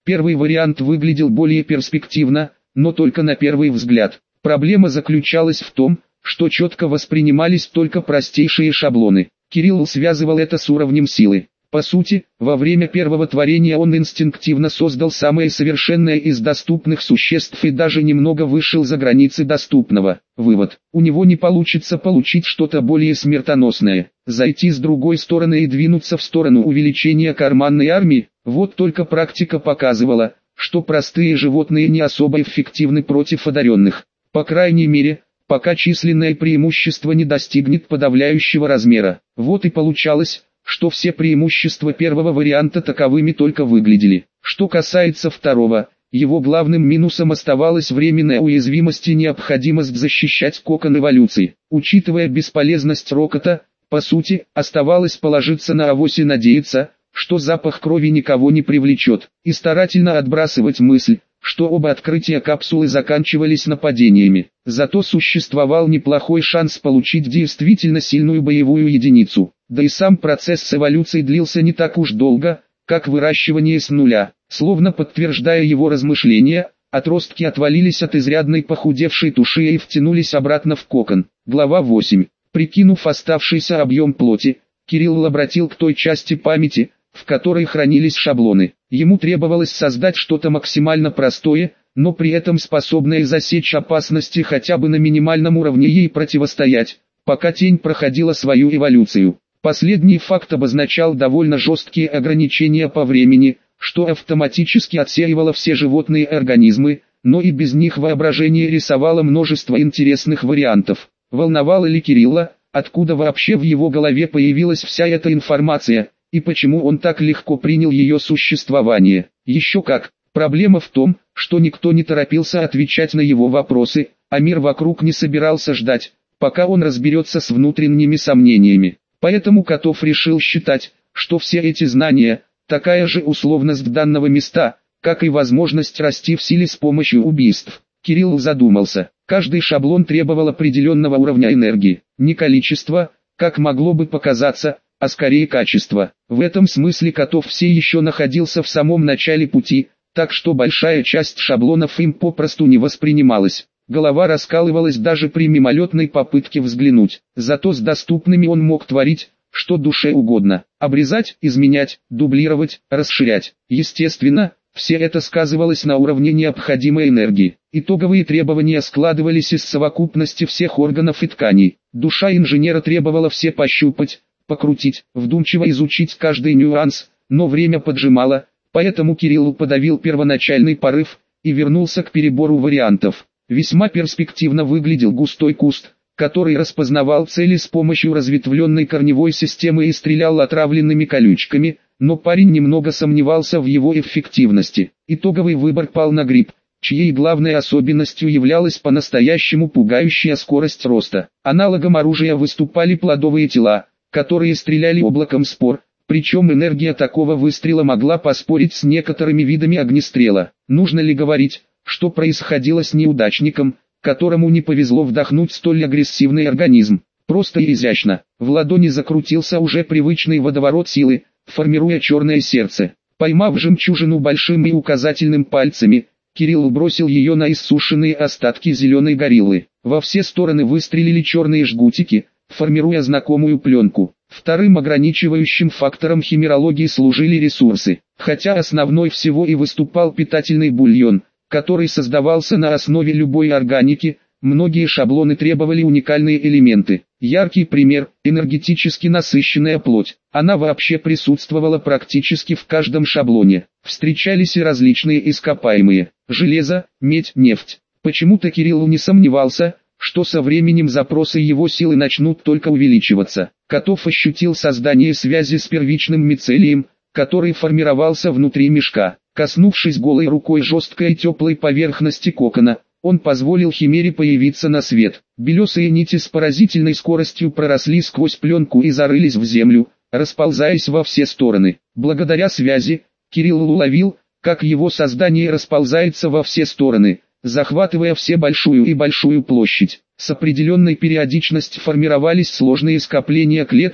Первый вариант выглядел более перспективно, но только на первый взгляд. Проблема заключалась в том, что четко воспринимались только простейшие шаблоны. Кирилл связывал это с уровнем силы. По сути, во время первого творения он инстинктивно создал самое совершенное из доступных существ и даже немного вышел за границы доступного. Вывод: у него не получится получить что-то более смертоносное, зайти с другой стороны и двинуться в сторону увеличения карманной армии. Вот только практика показывала, что простые животные не особо эффективны против одаренных. По крайней мере, пока численное преимущество не достигнет подавляющего размера. Вот и получалось, что все преимущества первого варианта таковыми только выглядели. Что касается второго, его главным минусом оставалась временная уязвимость и необходимость защищать кокон эволюции. Учитывая бесполезность рокота, по сути, оставалось положиться на авось и надеяться, что запах крови никого не привлечет, и старательно отбрасывать мысль, что оба открытия капсулы заканчивались нападениями. Зато существовал неплохой шанс получить действительно сильную боевую единицу. Да и сам процесс эволюции длился не так уж долго, как выращивание с нуля. Словно подтверждая его размышления, отростки отвалились от изрядной похудевшей туши и втянулись обратно в кокон. Глава 8. Прикинув оставшийся объем плоти, Кирилл обратил к той части памяти, в которой хранились шаблоны. Ему требовалось создать что-то максимально простое, но при этом способное засечь опасности хотя бы на минимальном уровне и ей противостоять, пока тень проходила свою эволюцию. Последний факт обозначал довольно жесткие ограничения по времени, что автоматически отсеивало все животные организмы, но и без них воображение рисовало множество интересных вариантов. Волновало ли Кирилла, откуда вообще в его голове появилась вся эта информация, и почему он так легко принял ее существование? Еще как. Проблема в том, что никто не торопился отвечать на его вопросы, а мир вокруг не собирался ждать, пока он разберется с внутренними сомнениями. Поэтому Котов решил считать, что все эти знания – такая же условность данного места, как и возможность расти в силе с помощью убийств. Кирилл задумался. Каждый шаблон требовал определенного уровня энергии, не количества, как могло бы показаться, а скорее качество. В этом смысле Котов все еще находился в самом начале пути, так что большая часть шаблонов им попросту не воспринималась. Голова раскалывалась даже при мимолетной попытке взглянуть. Зато с доступными он мог творить, что душе угодно. Обрезать, изменять, дублировать, расширять. Естественно, все это сказывалось на уровне необходимой энергии. Итоговые требования складывались из совокупности всех органов и тканей. Душа инженера требовала все пощупать, покрутить, вдумчиво изучить каждый нюанс, но время поджимало, поэтому Кирилл подавил первоначальный порыв и вернулся к перебору вариантов. Весьма перспективно выглядел густой куст, который распознавал цели с помощью разветвленной корневой системы и стрелял отравленными колючками, но парень немного сомневался в его эффективности. Итоговый выбор пал на гриб, чьей главной особенностью являлась по-настоящему пугающая скорость роста. Аналогом оружия выступали плодовые тела, которые стреляли облаком спор, причем энергия такого выстрела могла поспорить с некоторыми видами огнестрела. Нужно ли говорить, что происходило с неудачником, которому не повезло вдохнуть столь агрессивный организм? Просто и изящно. В ладони закрутился уже привычный водоворот силы, формируя черное сердце. Поймав жемчужину большим и указательным пальцами, Кирилл бросил ее на иссушенные остатки зеленой гориллы. Во все стороны выстрелили черные жгутики, формируя знакомую пленку. Вторым ограничивающим фактором химерологии служили ресурсы. Хотя основной всего и выступал питательный бульон, который создавался на основе любой органики, многие шаблоны требовали уникальные элементы. Яркий пример – энергетически насыщенная плоть. Она вообще присутствовала практически в каждом шаблоне. Встречались и различные ископаемые – железо, медь, нефть. Почему-то Кирилл не сомневался, что со временем запросы его силы начнут только увеличиваться. Котов ощутил создание связи с первичным мицелием, который формировался внутри мешка. Коснувшись голой рукой жесткой и теплой поверхности кокона, он позволил химере появиться на свет. Белесые нити с поразительной скоростью проросли сквозь пленку и зарылись в землю, расползаясь во все стороны. Благодаря связи, Кирилл уловил, как его создание расползается во все стороны, захватывая все большую и большую площадь. С определенной периодичностью формировались сложные скопления клеток,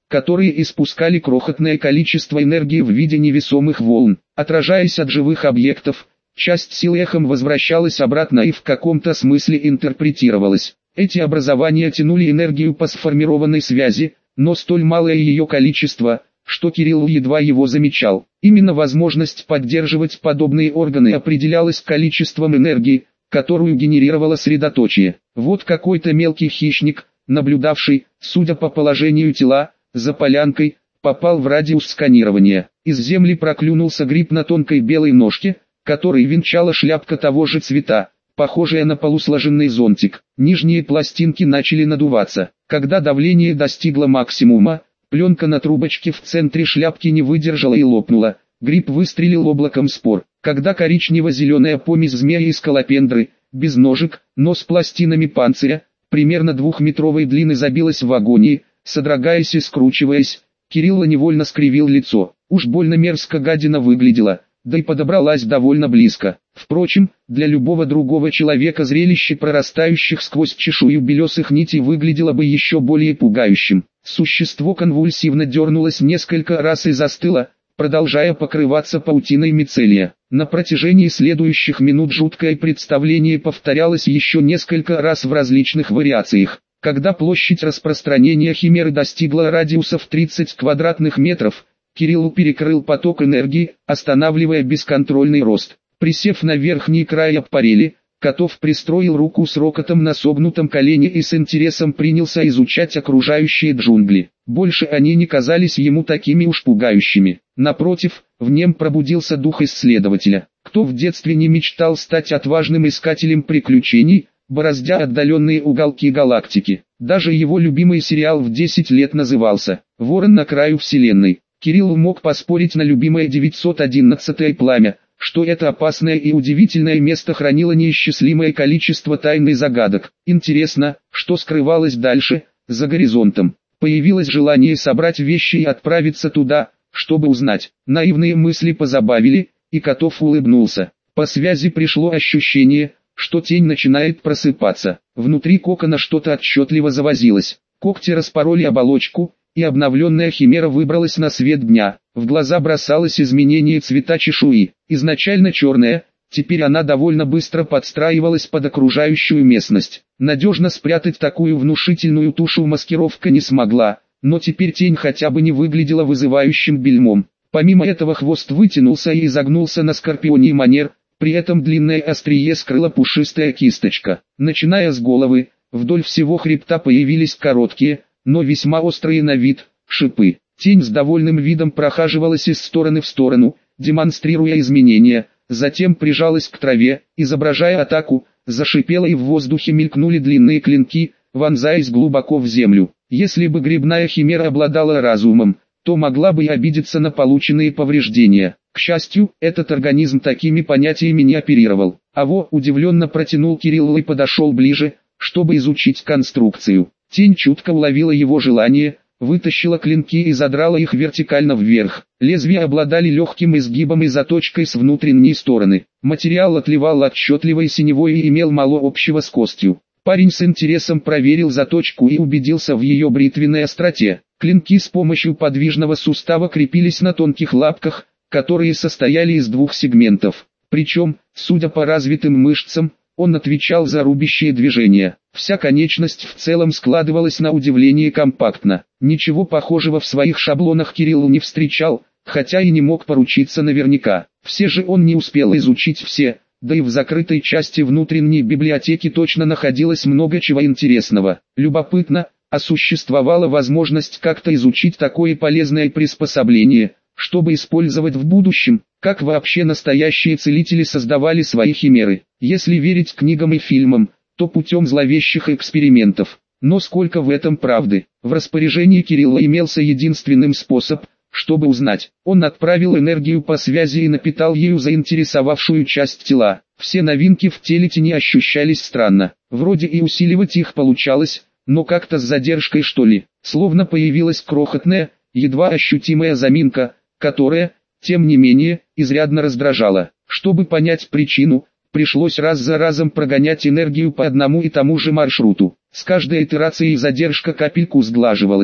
которые испускали крохотное количество энергии в виде невесомых волн. Отражаясь от живых объектов, часть сил эхом возвращалась обратно и в каком-то смысле интерпретировалась. Эти образования тянули энергию по сформированной связи, но столь малое ее количество, что Кирилл едва его замечал. Именно возможность поддерживать подобные органы определялась количеством энергии, которую генерировало средоточие. Вот какой-то мелкий хищник, наблюдавший, судя по положению тела, за полянкой, попал в радиус сканирования. Из земли проклюнулся гриб на тонкой белой ножке, которой венчала шляпка того же цвета, похожая на полусложенный зонтик. Нижние пластинки начали надуваться. Когда давление достигло максимума, пленка на трубочке в центре шляпки не выдержала и лопнула. Гриб выстрелил облаком спор. Когда коричнево-зеленая помесь змеи и скалопендры, без ножек, но с пластинами панциря, примерно 2-метровой длины забилась в агонии, содрогаясь и скручиваясь, Кирилл невольно скривил лицо. Уж больно мерзко гадина выглядела, да и подобралась довольно близко. Впрочем, для любого другого человека зрелище прорастающих сквозь чешую белесых нитей выглядело бы еще более пугающим. Существо конвульсивно дернулось несколько раз и застыло, продолжая покрываться паутиной мицелия. На протяжении следующих минут жуткое представление повторялось еще несколько раз в различных вариациях. Когда площадь распространения химеры достигла радиуса в 30 квадратных метров, Кирилл перекрыл поток энергии, останавливая бесконтрольный рост. Присев на верхний край аппарели, Котов пристроил руку с рокотом на согнутом колене и с интересом принялся изучать окружающие джунгли. Больше они не казались ему такими уж пугающими. Напротив, в нем пробудился дух исследователя. Кто в детстве не мечтал стать отважным искателем приключений, бороздя отдаленные уголки галактики? Даже его любимый сериал в 10 лет назывался «Ворон на краю вселенной». Кирилл мог поспорить на любимое 911-е пламя, что это опасное и удивительное место хранило неисчислимое количество тайн и загадок. Интересно, что скрывалось дальше, за горизонтом. Появилось желание собрать вещи и отправиться туда, чтобы узнать. Наивные мысли позабавили, и Котов улыбнулся. По связи пришло ощущение, что тень начинает просыпаться. Внутри кокона что-то отчетливо завозилось. Когти распороли оболочку, и обновленная химера выбралась на свет дня. В глаза бросалось изменение цвета чешуи. Изначально черная, теперь она довольно быстро подстраивалась под окружающую местность. Надежно спрятать такую внушительную тушу маскировка не смогла, но теперь тень хотя бы не выглядела вызывающим бельмом. Помимо этого хвост вытянулся и изогнулся на скорпионий манер, при этом длинное острие скрыла пушистая кисточка. Начиная с головы, вдоль всего хребта появились короткие, но весьма острые на вид, шипы. Тень с довольным видом прохаживалась из стороны в сторону, демонстрируя изменения, затем прижалась к траве, изображая атаку, зашипела и в воздухе мелькнули длинные клинки, вонзаясь глубоко в землю. Если бы грибная химера обладала разумом, то могла бы и обидеться на полученные повреждения. К счастью, этот организм такими понятиями не оперировал. Аво удивленно протянул Кирилл и подошел ближе, чтобы изучить конструкцию. Тень чутко уловила его желание, вытащила клинки и задрала их вертикально вверх. Лезвия обладали легким изгибом и заточкой с внутренней стороны. Материал отливал отчетливой синевой и имел мало общего с костью. Парень с интересом проверил заточку и убедился в ее бритвенной остроте. Клинки с помощью подвижного сустава крепились на тонких лапках, которые состояли из двух сегментов. Причем, судя по развитым мышцам, он отвечал за рубящие движения. Вся конечность в целом складывалась на удивление компактно. Ничего похожего в своих шаблонах Кирилл не встречал, хотя и не мог поручиться наверняка. Все же он не успел изучить все, да и в закрытой части внутренней библиотеки точно находилось много чего интересного. Любопытно, а существовала возможность как-то изучить такое полезное приспособление, чтобы использовать в будущем, как вообще настоящие целители создавали свои химеры. Если верить книгам и фильмам, то путем зловещих экспериментов. Но сколько в этом правды? В распоряжении Кирилла имелся единственный способ, чтобы узнать. Он отправил энергию по связи и напитал ею заинтересовавшую часть тела. Все новинки в теле тени ощущались странно. Вроде и усиливать их получалось, но как-то с задержкой что ли. Словно появилась крохотная, едва ощутимая заминка, которая, тем не менее, изрядно раздражала. Чтобы понять причину, пришлось раз за разом прогонять энергию по одному и тому же маршруту. С каждой итерацией задержка капельку сглаживалась.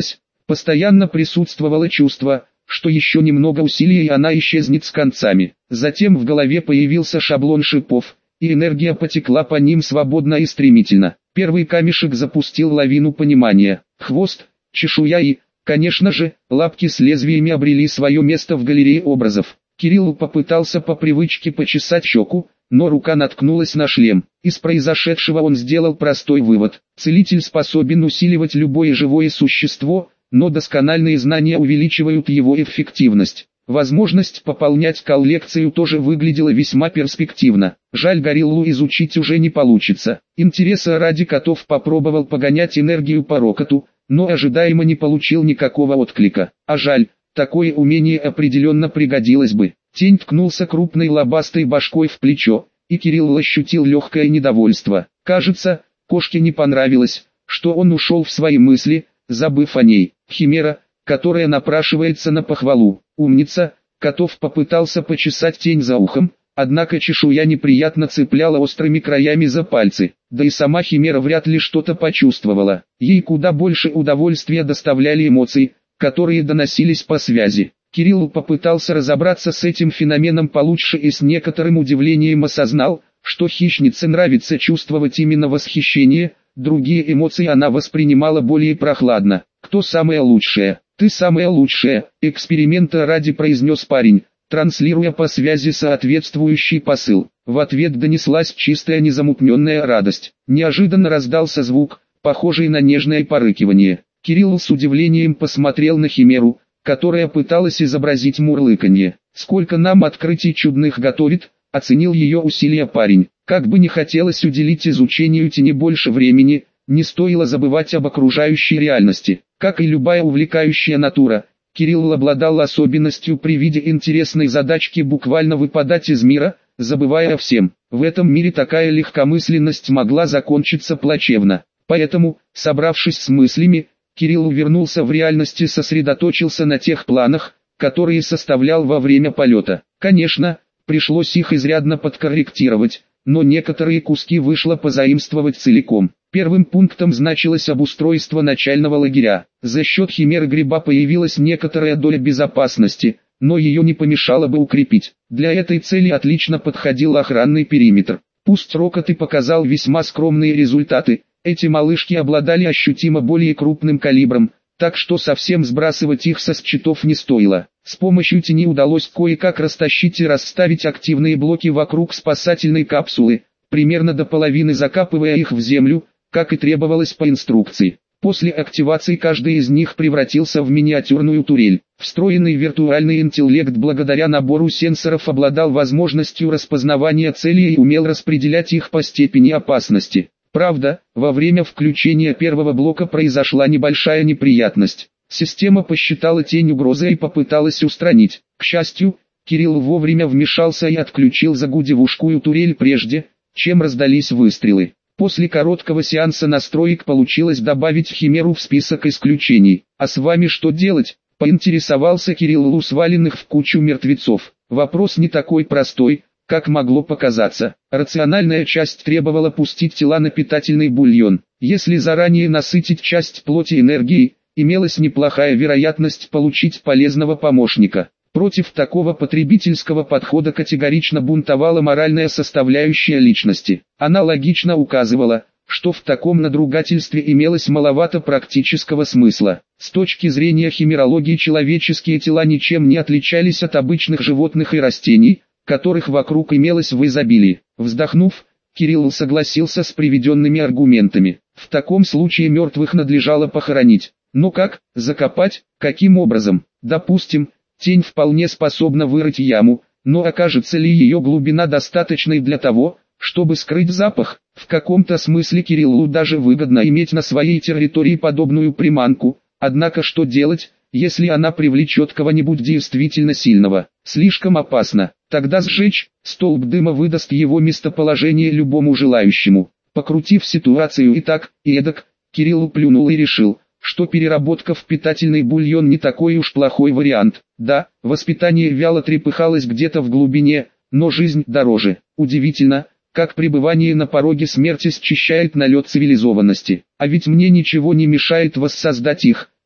Постоянно присутствовало чувство, что еще немного усилий и она исчезнет с концами. Затем в голове появился шаблон шипов, и энергия потекла по ним свободно и стремительно. Первый камешек запустил лавину понимания. Хвост, чешуя и, конечно же, лапки с лезвиями обрели свое место в галерее образов. Кирилл попытался по привычке почесать щеку, но рука наткнулась на шлем. Из произошедшего он сделал простой вывод. Целитель способен усиливать любое живое существо, но доскональные знания увеличивают его эффективность. Возможность пополнять коллекцию тоже выглядела весьма перспективно. Жаль, гориллу изучить уже не получится. Интереса ради Котов попробовал погонять энергию по рокоту, но ожидаемо не получил никакого отклика. А жаль, такое умение определенно пригодилось бы. Тень ткнулся крупной лобастой башкой в плечо, и Кирилл ощутил легкое недовольство. Кажется, кошке не понравилось, что он ушел в свои мысли, забыв о ней. Химера, которая напрашивается на похвалу. Умница. Котов попытался почесать тень за ухом, однако чешуя неприятно цепляла острыми краями за пальцы. Да и сама химера вряд ли что-то почувствовала. Ей куда больше удовольствия доставляли эмоции, которые доносились по связи. Кирилл попытался разобраться с этим феноменом получше и с некоторым удивлением осознал, что хищнице нравится чувствовать именно восхищение, другие эмоции она воспринимала более прохладно. «Кто самая лучшая?» «Ты самая лучшая», — эксперимента ради произнес парень, транслируя по связи соответствующий посыл. В ответ донеслась чистая незамутненная радость. Неожиданно раздался звук, похожий на нежное порыкивание. Кирилл с удивлением посмотрел на химеру, которая пыталась изобразить мурлыканье. «Сколько нам открытий чудных готовит», — оценил ее усилия парень. Как бы не хотелось уделить изучению тени больше времени, не стоило забывать об окружающей реальности. Как и любая увлекающая натура, Кирилл обладал особенностью при виде интересной задачки буквально выпадать из мира, забывая о всем. В этом мире такая легкомысленность могла закончиться плачевно. Поэтому, собравшись с мыслями, Кирилл вернулся в реальность и сосредоточился на тех планах, которые составлял во время полета. Конечно, пришлось их изрядно подкорректировать, но некоторые куски вышло позаимствовать целиком. Первым пунктом значилось обустройство начального лагеря. За счет химеры гриба появилась некоторая доля безопасности, но ее не помешало бы укрепить. Для этой цели отлично подходил охранный периметр. Пусть Рокот и показал весьма скромные результаты, эти малышки обладали ощутимо более крупным калибром, так что совсем сбрасывать их со счетов не стоило. С помощью тени удалось кое-как растащить и расставить активные блоки вокруг спасательной капсулы, примерно до половины закапывая их в землю, как и требовалось по инструкции. После активации каждый из них превратился в миниатюрную турель. Встроенный виртуальный интеллект благодаря набору сенсоров обладал возможностью распознавания целей и умел распределять их по степени опасности. Правда, во время включения первого блока произошла небольшая неприятность. Система посчитала тень угрозой и попыталась устранить. К счастью, Кирилл вовремя вмешался и отключил загудевушкую турель прежде, чем раздались выстрелы. После короткого сеанса настроек получилось добавить химеру в список исключений. «А с вами что делать?» – поинтересовался Кирилл у сваленных в кучу мертвецов. Вопрос не такой простой, как могло показаться. Рациональная часть требовала пустить тела на питательный бульон. Если заранее насытить часть плоти энергией, имелась неплохая вероятность получить полезного помощника. Против такого потребительского подхода категорично бунтовала моральная составляющая личности. Она логично указывала, что в таком надругательстве имелось маловато практического смысла. С точки зрения химерологии человеческие тела ничем не отличались от обычных животных и растений, которых вокруг имелось в изобилии. Вздохнув, Кирилл согласился с приведенными аргументами. В таком случае мертвых надлежало похоронить. Но как, закопать, каким образом? Допустим, тень вполне способна вырыть яму, но окажется ли ее глубина достаточной для того, чтобы скрыть запах? В каком-то смысле Кириллу даже выгодно иметь на своей территории подобную приманку, однако что делать, если она привлечет кого-нибудь действительно сильного? Слишком опасно. Тогда сжечь, столб дыма выдаст его местоположение любому желающему. Покрутив ситуацию и так, и эдак, Кирилл плюнул и решил, что переработка в питательный бульон не такой уж плохой вариант. Да, воспитание вяло трепыхалось где-то в глубине, но жизнь дороже. Удивительно, как пребывание на пороге смерти счищает налет цивилизованности. А ведь мне ничего не мешает воссоздать их,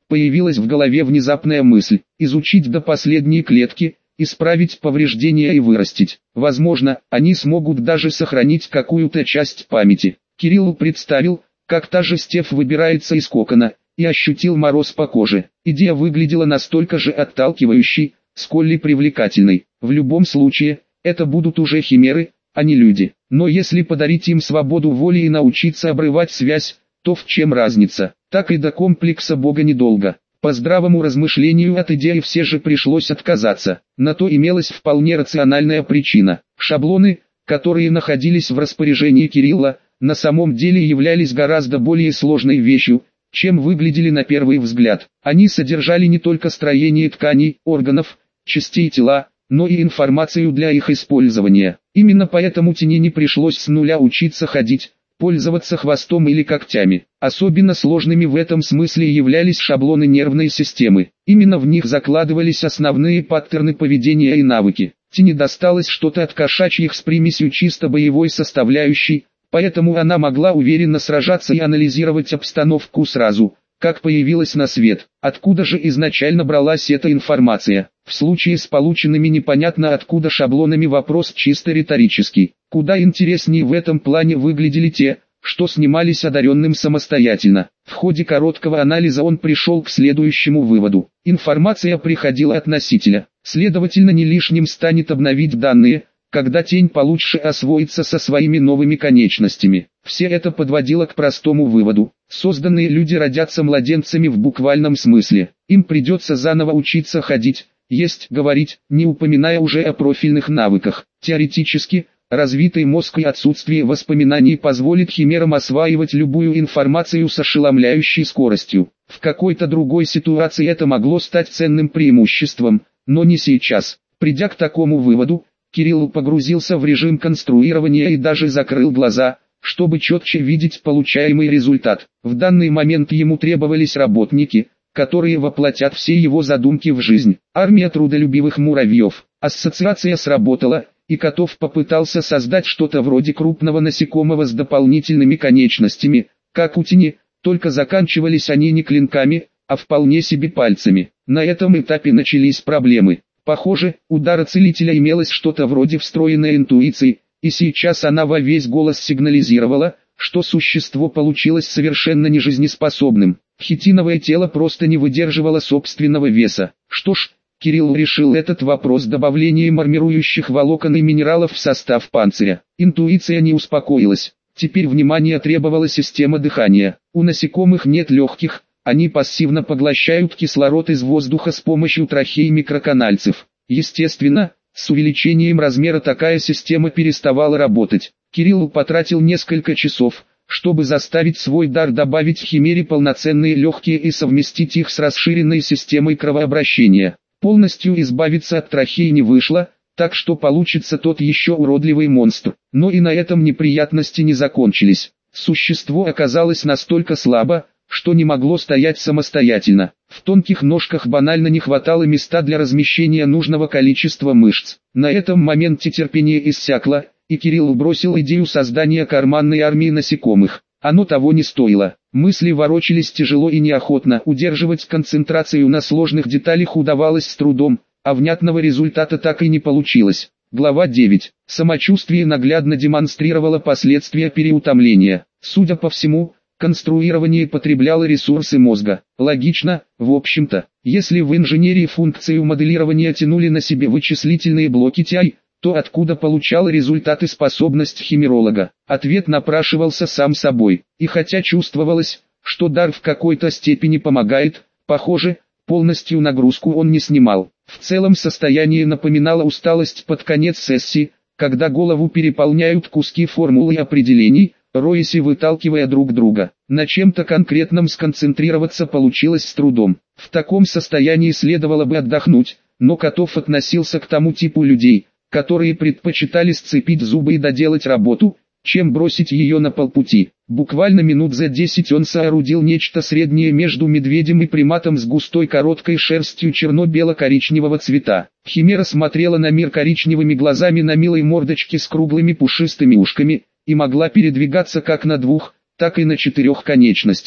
появилась в голове внезапная мысль – изучить до последней клетки, исправить повреждения и вырастить. Возможно, они смогут даже сохранить какую-то часть памяти. Кирилл представил, как та же Стеф выбирается из кокона, и ощутил мороз по коже. Идея выглядела настолько же отталкивающей, сколь и привлекательной. В любом случае, это будут уже химеры, а не люди. Но если подарить им свободу воли и научиться обрывать связь, то в чем разница? Так и до комплекса Бога недолго. По здравому размышлению от идеи все же пришлось отказаться. На то имелась вполне рациональная причина. Шаблоны, которые находились в распоряжении Кирилла, на самом деле являлись гораздо более сложной вещью, чем выглядели на первый взгляд. Они содержали не только строение тканей, органов, частей тела, но и информацию для их использования. Именно поэтому Тени не пришлось с нуля учиться ходить, пользоваться хвостом или когтями. Особенно сложными в этом смысле являлись шаблоны нервной системы. Именно в них закладывались основные паттерны поведения и навыки. Тени досталось что-то от кошачьих с примесью чисто боевой составляющей, поэтому она могла уверенно сражаться и анализировать обстановку сразу, как появилась на свет. Откуда же изначально бралась эта информация? В случае с полученными непонятно откуда шаблонами вопрос чисто риторический. Куда интереснее в этом плане выглядели те, что снимались одаренным самостоятельно. В ходе короткого анализа он пришел к следующему выводу. Информация приходила от носителя. Следовательно, не лишним станет обновить данные, когда тень получше освоится со своими новыми конечностями. Все это подводило к простому выводу. Созданные люди родятся младенцами в буквальном смысле. Им придется заново учиться ходить, есть, говорить, не упоминая уже о профильных навыках. Теоретически, развитый мозг и отсутствие воспоминаний позволит химерам осваивать любую информацию с ошеломляющей скоростью. В какой-то другой ситуации это могло стать ценным преимуществом, но не сейчас. Придя к такому выводу, Кирилл погрузился в режим конструирования и даже закрыл глаза, чтобы четче видеть получаемый результат. В данный момент ему требовались работники, которые воплотят все его задумки в жизнь. Армия трудолюбивых муравьев. Ассоциация сработала, и Котов попытался создать что-то вроде крупного насекомого с дополнительными конечностями, как у Тени, только заканчивались они не клинками, а вполне себе пальцами. На этом этапе начались проблемы. Похоже, у дара целителя имелось что-то вроде встроенной интуиции, и сейчас она во весь голос сигнализировала, что существо получилось совершенно нежизнеспособным. Хитиновое тело просто не выдерживало собственного веса. Что ж, Кирилл решил этот вопрос добавлением армирующих волокон и минералов в состав панциря. Интуиция не успокоилась. Теперь внимание требовала система дыхания. У насекомых нет легких, они пассивно поглощают кислород из воздуха с помощью трахей микроканальцев. Естественно, с увеличением размера такая система переставала работать. Кирилл потратил несколько часов, чтобы заставить свой дар добавить химере полноценные легкие и совместить их с расширенной системой кровообращения. Полностью избавиться от трахей не вышло, так что получится тот еще уродливый монстр. Но и на этом неприятности не закончились. Существо оказалось настолько слабо, что не могло стоять самостоятельно. В тонких ножках банально не хватало места для размещения нужного количества мышц. На этом моменте терпение иссякло, и Кирилл бросил идею создания карманной армии насекомых. Оно того не стоило. Мысли ворочались тяжело и неохотно, удерживать концентрацию на сложных деталях удавалось с трудом, а внятного результата так и не получилось. Глава 9. Самочувствие наглядно демонстрировало последствия переутомления. Судя по всему, конструирование потребляло ресурсы мозга. Логично, в общем-то. Если в инженерии функцию моделирования тянули на себе вычислительные блоки TI, то откуда получала результаты способность химеролога? Ответ напрашивался сам собой. И хотя чувствовалось, что дар в какой-то степени помогает, похоже, полностью нагрузку он не снимал. В целом состояние напоминало усталость под конец сессии, когда голову переполняют куски формул и определений, роясь и выталкивая друг друга. На чем-то конкретном сконцентрироваться получилось с трудом. В таком состоянии следовало бы отдохнуть, но Котов относился к тому типу людей, которые предпочитали сцепить зубы и доделать работу, чем бросить ее на полпути. Буквально минут за 10 он соорудил нечто среднее между медведем и приматом с густой короткой шерстью черно-бело-коричневого цвета. Химера смотрела на мир коричневыми глазами на милой мордочке с круглыми пушистыми ушками, и могла передвигаться как на двух, так и на 4 конечностях.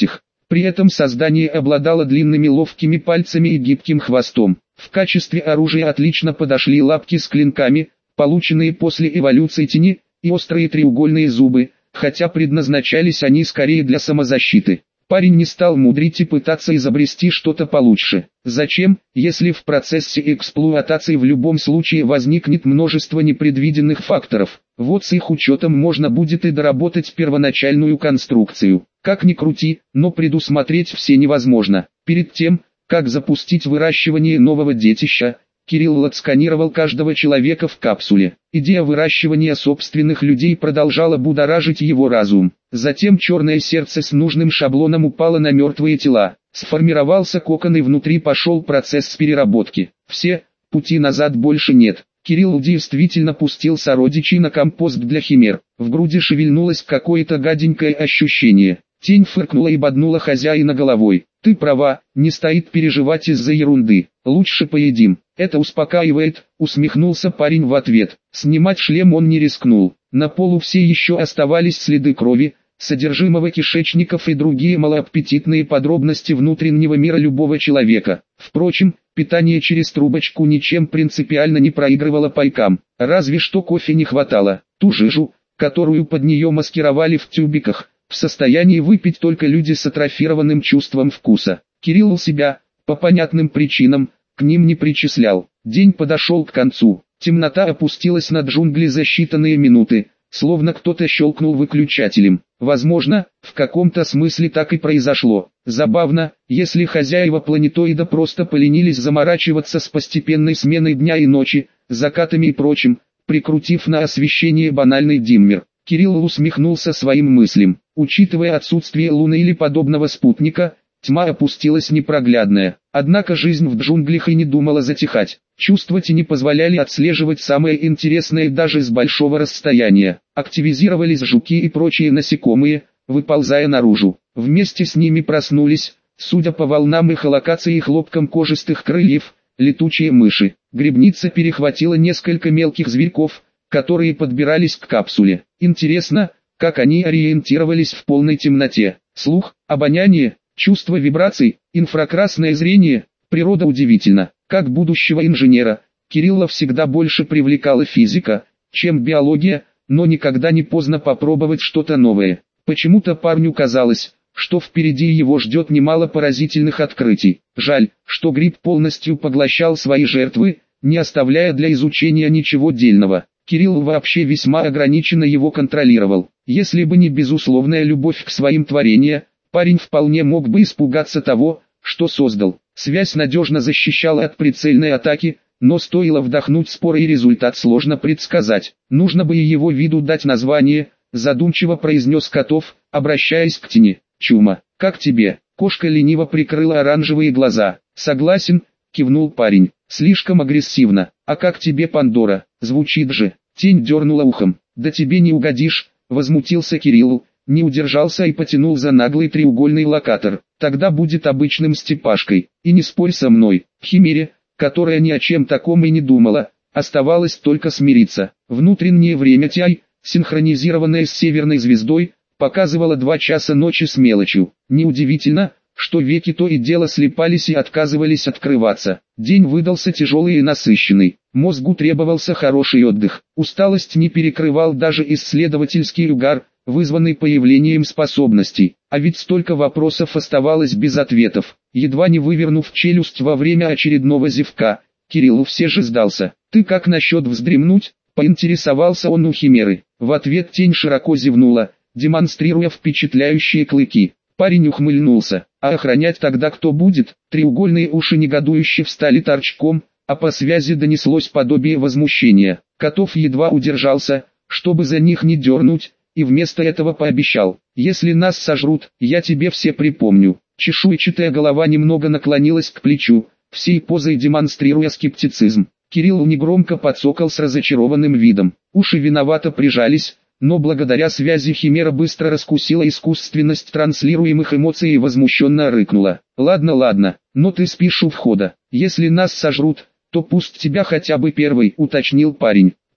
При этом создание обладало длинными ловкими пальцами и гибким хвостом. В качестве оружия отлично подошли лапки с клинками, полученные после эволюции тени, и острые треугольные зубы, хотя предназначались они скорее для самозащиты. Парень не стал мудрить и пытаться изобрести что-то получше. Зачем, если в процессе эксплуатации в любом случае возникнет множество непредвиденных факторов? Вот с их учетом можно будет и доработать первоначальную конструкцию. Как ни крути, но предусмотреть все невозможно. Перед тем, как запустить выращивание нового детища, Кирилл отсканировал каждого человека в капсуле. Идея выращивания собственных людей продолжала будоражить его разум. Затем черное сердце с нужным шаблоном упало на мертвые тела. Сформировался кокон и внутри пошел процесс переработки. Все, пути назад больше нет. Кирилл действительно пустил сородичей на компост для химер. В груди шевельнулось какое-то гаденькое ощущение. Тень фыркнула и боднула хозяина головой. «Ты права, не стоит переживать из-за ерунды. Лучше поедим. Это успокаивает», — усмехнулся парень в ответ. Снимать шлем он не рискнул. На полу все еще оставались следы крови, содержимого кишечников и другие малоаппетитные подробности внутреннего мира любого человека. Впрочем, питание через трубочку ничем принципиально не проигрывало пайкам. Разве что кофе не хватало. Ту жижу, которую под нее маскировали в тюбиках, в состоянии выпить только люди с атрофированным чувством вкуса. Кирилл себя, по понятным причинам, к ним не причислял. День подошел к концу. Темнота опустилась на джунгли за считанные минуты, словно кто-то щелкнул выключателем. Возможно, в каком-то смысле так и произошло. Забавно, если хозяева планетоида просто поленились заморачиваться с постепенной сменой дня и ночи, закатами и прочим, прикрутив на освещение банальный диммер. Кирилл усмехнулся своим мыслям. Учитывая отсутствие Луны или подобного спутника, тьма опустилась непроглядная. Однако жизнь в джунглях и не думала затихать. Чувства тени позволяли отслеживать самое интересное даже с большого расстояния. Активизировались жуки и прочие насекомые, выползая наружу. Вместе с ними проснулись, судя по волнам эхолокации и хлопкам кожистых крыльев, летучие мыши. Грибница перехватила несколько мелких зверьков, которые подбирались к капсуле. Интересно, как они ориентировались в полной темноте. Слух, обоняние, чувство вибраций, инфракрасное зрение, природа удивительна. Как будущего инженера, Кирилла всегда больше привлекала физика, чем биология, но никогда не поздно попробовать что-то новое. Почему-то парню казалось, что впереди его ждет немало поразительных открытий. Жаль, что гриб полностью поглощал свои жертвы, не оставляя для изучения ничего дельного. Кирилл вообще весьма ограниченно его контролировал. Если бы не безусловная любовь к своим творениям, парень вполне мог бы испугаться того, что создал. Связь надежно защищала от прицельной атаки, но стоило вдохнуть спор и результат сложно предсказать. Нужно бы и его виду дать название, задумчиво произнес Котов, обращаясь к тени. «Чума, как тебе?» Кошка лениво прикрыла оранжевые глаза. «Согласен», кивнул парень. «Слишком агрессивно. А как тебе Пандора? Звучит же». Тень дернула ухом. «Да тебе не угодишь», возмутился Кирилл, не удержался и потянул за наглый треугольный локатор. «Тогда будет обычным степашкой. И не спорь со мной». Химере, которая ни о чем таком и не думала, оставалось только смириться. Внутреннее время Тяй, синхронизированное с северной звездой, показывало 2 часа ночи с мелочью. Неудивительно, что веки то и дело слипались и отказывались открываться. День выдался тяжелый и насыщенный. Мозгу требовался хороший отдых. Усталость не перекрывал даже исследовательский угар, вызванный появлением способностей. А ведь столько вопросов оставалось без ответов. Едва не вывернув челюсть во время очередного зевка, Кирилл все же сдался. «Ты как насчет вздремнуть?» — поинтересовался он у Химеры. В ответ тень широко зевнула, демонстрируя впечатляющие клыки. Парень ухмыльнулся. «А охранять тогда кто будет?» Треугольные уши негодующе встали торчком, а по связи донеслось подобие возмущения. Котов едва удержался, чтобы за них не дернуть, и вместо этого пообещал: «Если нас сожрут, я тебе все припомню». Чешуйчатая голова немного наклонилась к плечу, всей позой демонстрируя скептицизм. Кирилл негромко подсокал с разочарованным видом. Уши виновато прижались, но благодаря связи Химера быстро раскусила искусственность транслируемых эмоций и возмущенно рыкнула. «Ладно, ладно, но ты спишь у входа. Если нас сожрут, то пусть тебя хотя бы первый», — уточнил парень.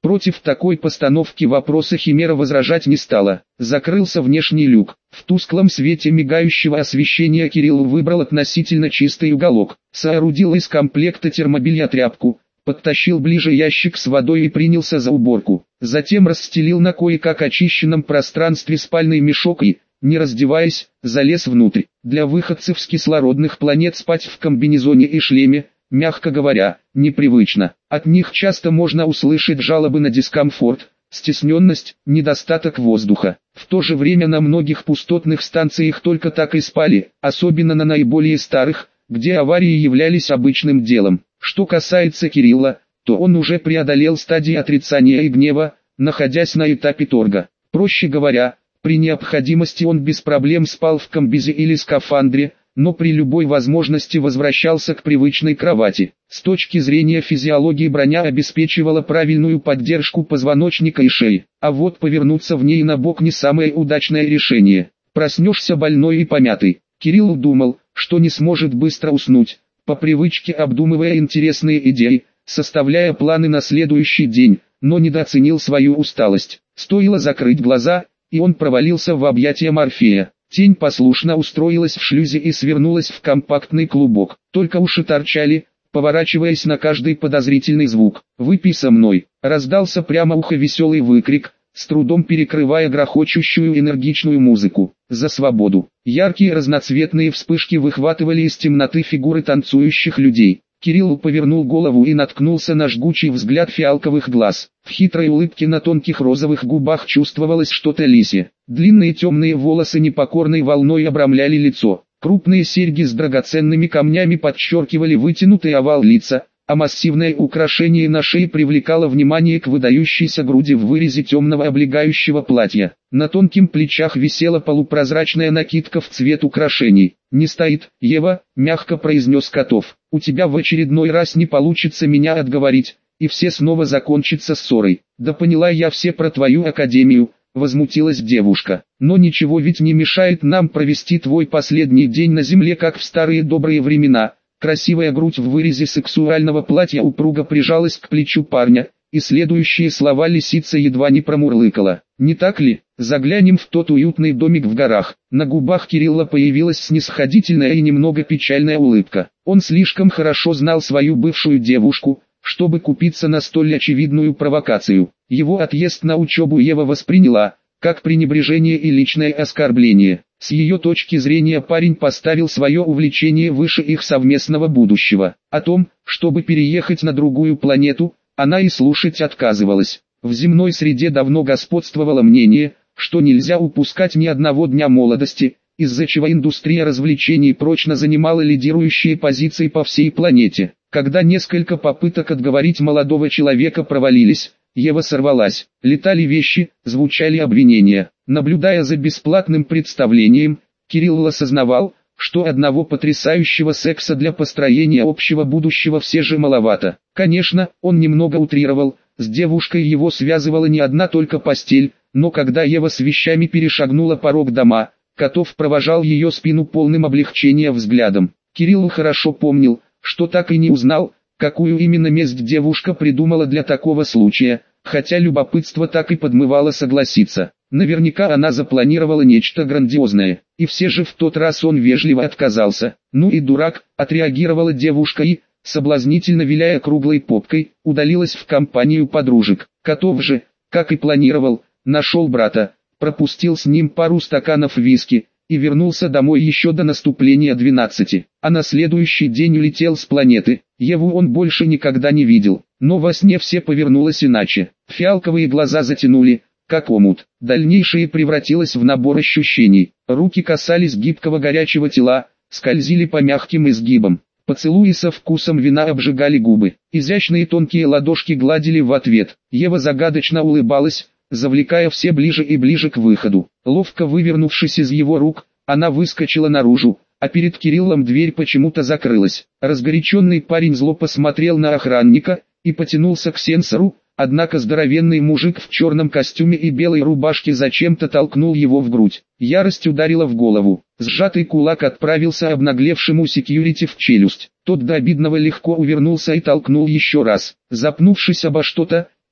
Против такой постановки вопроса Химера возражать не стала. Закрылся внешний люк. В тусклом свете мигающего освещения Кирилл выбрал относительно чистый уголок, соорудил из комплекта термобелья тряпку, подтащил ближе ящик с водой и принялся за уборку. Затем расстелил на кое-как очищенном пространстве спальный мешок и, не раздеваясь, залез внутрь. Для выходцев с кислородных планет спать в комбинезоне и шлеме, мягко говоря, непривычно. От них часто можно услышать жалобы на дискомфорт, стесненность, недостаток воздуха. В то же время на многих пустотных станциях только так и спали, особенно на наиболее старых, где аварии являлись обычным делом. Что касается Кирилла, то он уже преодолел стадии отрицания и гнева, находясь на этапе торга. Проще говоря, при необходимости он без проблем спал в комбизе или скафандре, но при любой возможности возвращался к привычной кровати. С точки зрения физиологии броня обеспечивала правильную поддержку позвоночника и шеи, а вот повернуться в ней на бок не самое удачное решение. Проснешься больной и помятый. Кирилл думал, что не сможет быстро уснуть, по привычке обдумывая интересные идеи, составляя планы на следующий день, но недооценил свою усталость. Стоило закрыть глаза, и он провалился в объятия Морфея. Тень послушно устроилась в шлюзе и свернулась в компактный клубок. Только уши торчали, поворачиваясь на каждый подозрительный звук. «Выпей со мной!» Раздался прямо ухо веселый выкрик, с трудом перекрывая грохочущую энергичную музыку. «За свободу!» Яркие разноцветные вспышки выхватывали из темноты фигуры танцующих людей. Кирилл повернул голову и наткнулся на жгучий взгляд фиалковых глаз. В хитрой улыбке на тонких розовых губах чувствовалось что-то лисье. Длинные темные волосы непокорной волной обрамляли лицо. Крупные серьги с драгоценными камнями подчеркивали вытянутый овал лица, а массивное украшение на шее привлекало внимание к выдающейся груди в вырезе темного облегающего платья. На тонких плечах висела полупрозрачная накидка в цвет украшений. «Не стоит, Ева», — мягко произнес Котов. «У тебя в очередной раз не получится меня отговорить, и все снова закончится ссорой». «Да поняла я все про твою академию», — возмутилась девушка. «Но ничего ведь не мешает нам провести твой последний день на земле, как в старые добрые времена». Красивая грудь в вырезе сексуального платья упруго прижалась к плечу парня, и следующие слова лисица едва не промурлыкала. «Не так ли? Заглянем в тот уютный домик в горах». На губах Кирилла появилась снисходительная и немного печальная улыбка. Он слишком хорошо знал свою бывшую девушку, чтобы купиться на столь очевидную провокацию. Его отъезд на учебу Ева восприняла как пренебрежение и личное оскорбление. С ее точки зрения парень поставил свое увлечение выше их совместного будущего. О том, чтобы переехать на другую планету, она и слушать отказывалась. В земной среде давно господствовало мнение, что нельзя упускать ни одного дня молодости, из-за чего индустрия развлечений прочно занимала лидирующие позиции по всей планете. Когда несколько попыток отговорить молодого человека провалились, Ева сорвалась. Летали вещи, звучали обвинения. Наблюдая за бесплатным представлением, Кирилл осознавал, что одного потрясающего секса для построения общего будущего все же маловато. Конечно, он немного утрировал, с девушкой его связывала не одна только постель, но когда Ева с вещами перешагнула порог дома, Котов провожал ее спину полным облегчения взглядом. Кирилл хорошо помнил, что так и не узнал, какую именно месть девушка придумала для такого случая, хотя любопытство так и подмывало согласиться. Наверняка она запланировала нечто грандиозное, и все же в тот раз он вежливо отказался. «Ну и дурак», — отреагировала девушка и, соблазнительно виляя круглой попкой, удалилась в компанию подружек. Котов же, как и планировал, нашел брата, пропустил с ним пару стаканов виски и вернулся домой еще до наступления 12, а на следующий день улетел с планеты. Еву он больше никогда не видел, но во сне все повернулось иначе. Фиалковые глаза затянули, как омут. Дальнейшее превратилось в набор ощущений. Руки касались гибкого горячего тела, скользили по мягким изгибам. Поцелуи со вкусом вина обжигали губы. Изящные тонкие ладошки гладили в ответ. Ева загадочно улыбалась, завлекая все ближе и ближе к выходу. Ловко вывернувшись из его рук, она выскочила наружу, а перед Кириллом дверь почему-то закрылась. Разгоряченный парень зло посмотрел на охранника и потянулся к сенсору, однако здоровенный мужик в черном костюме и белой рубашке зачем-то толкнул его в грудь. Ярость ударила в голову. Сжатый кулак отправился обнаглевшему секьюрити в челюсть. Тот до обидного легко увернулся и толкнул еще раз. Запнувшись обо что-то,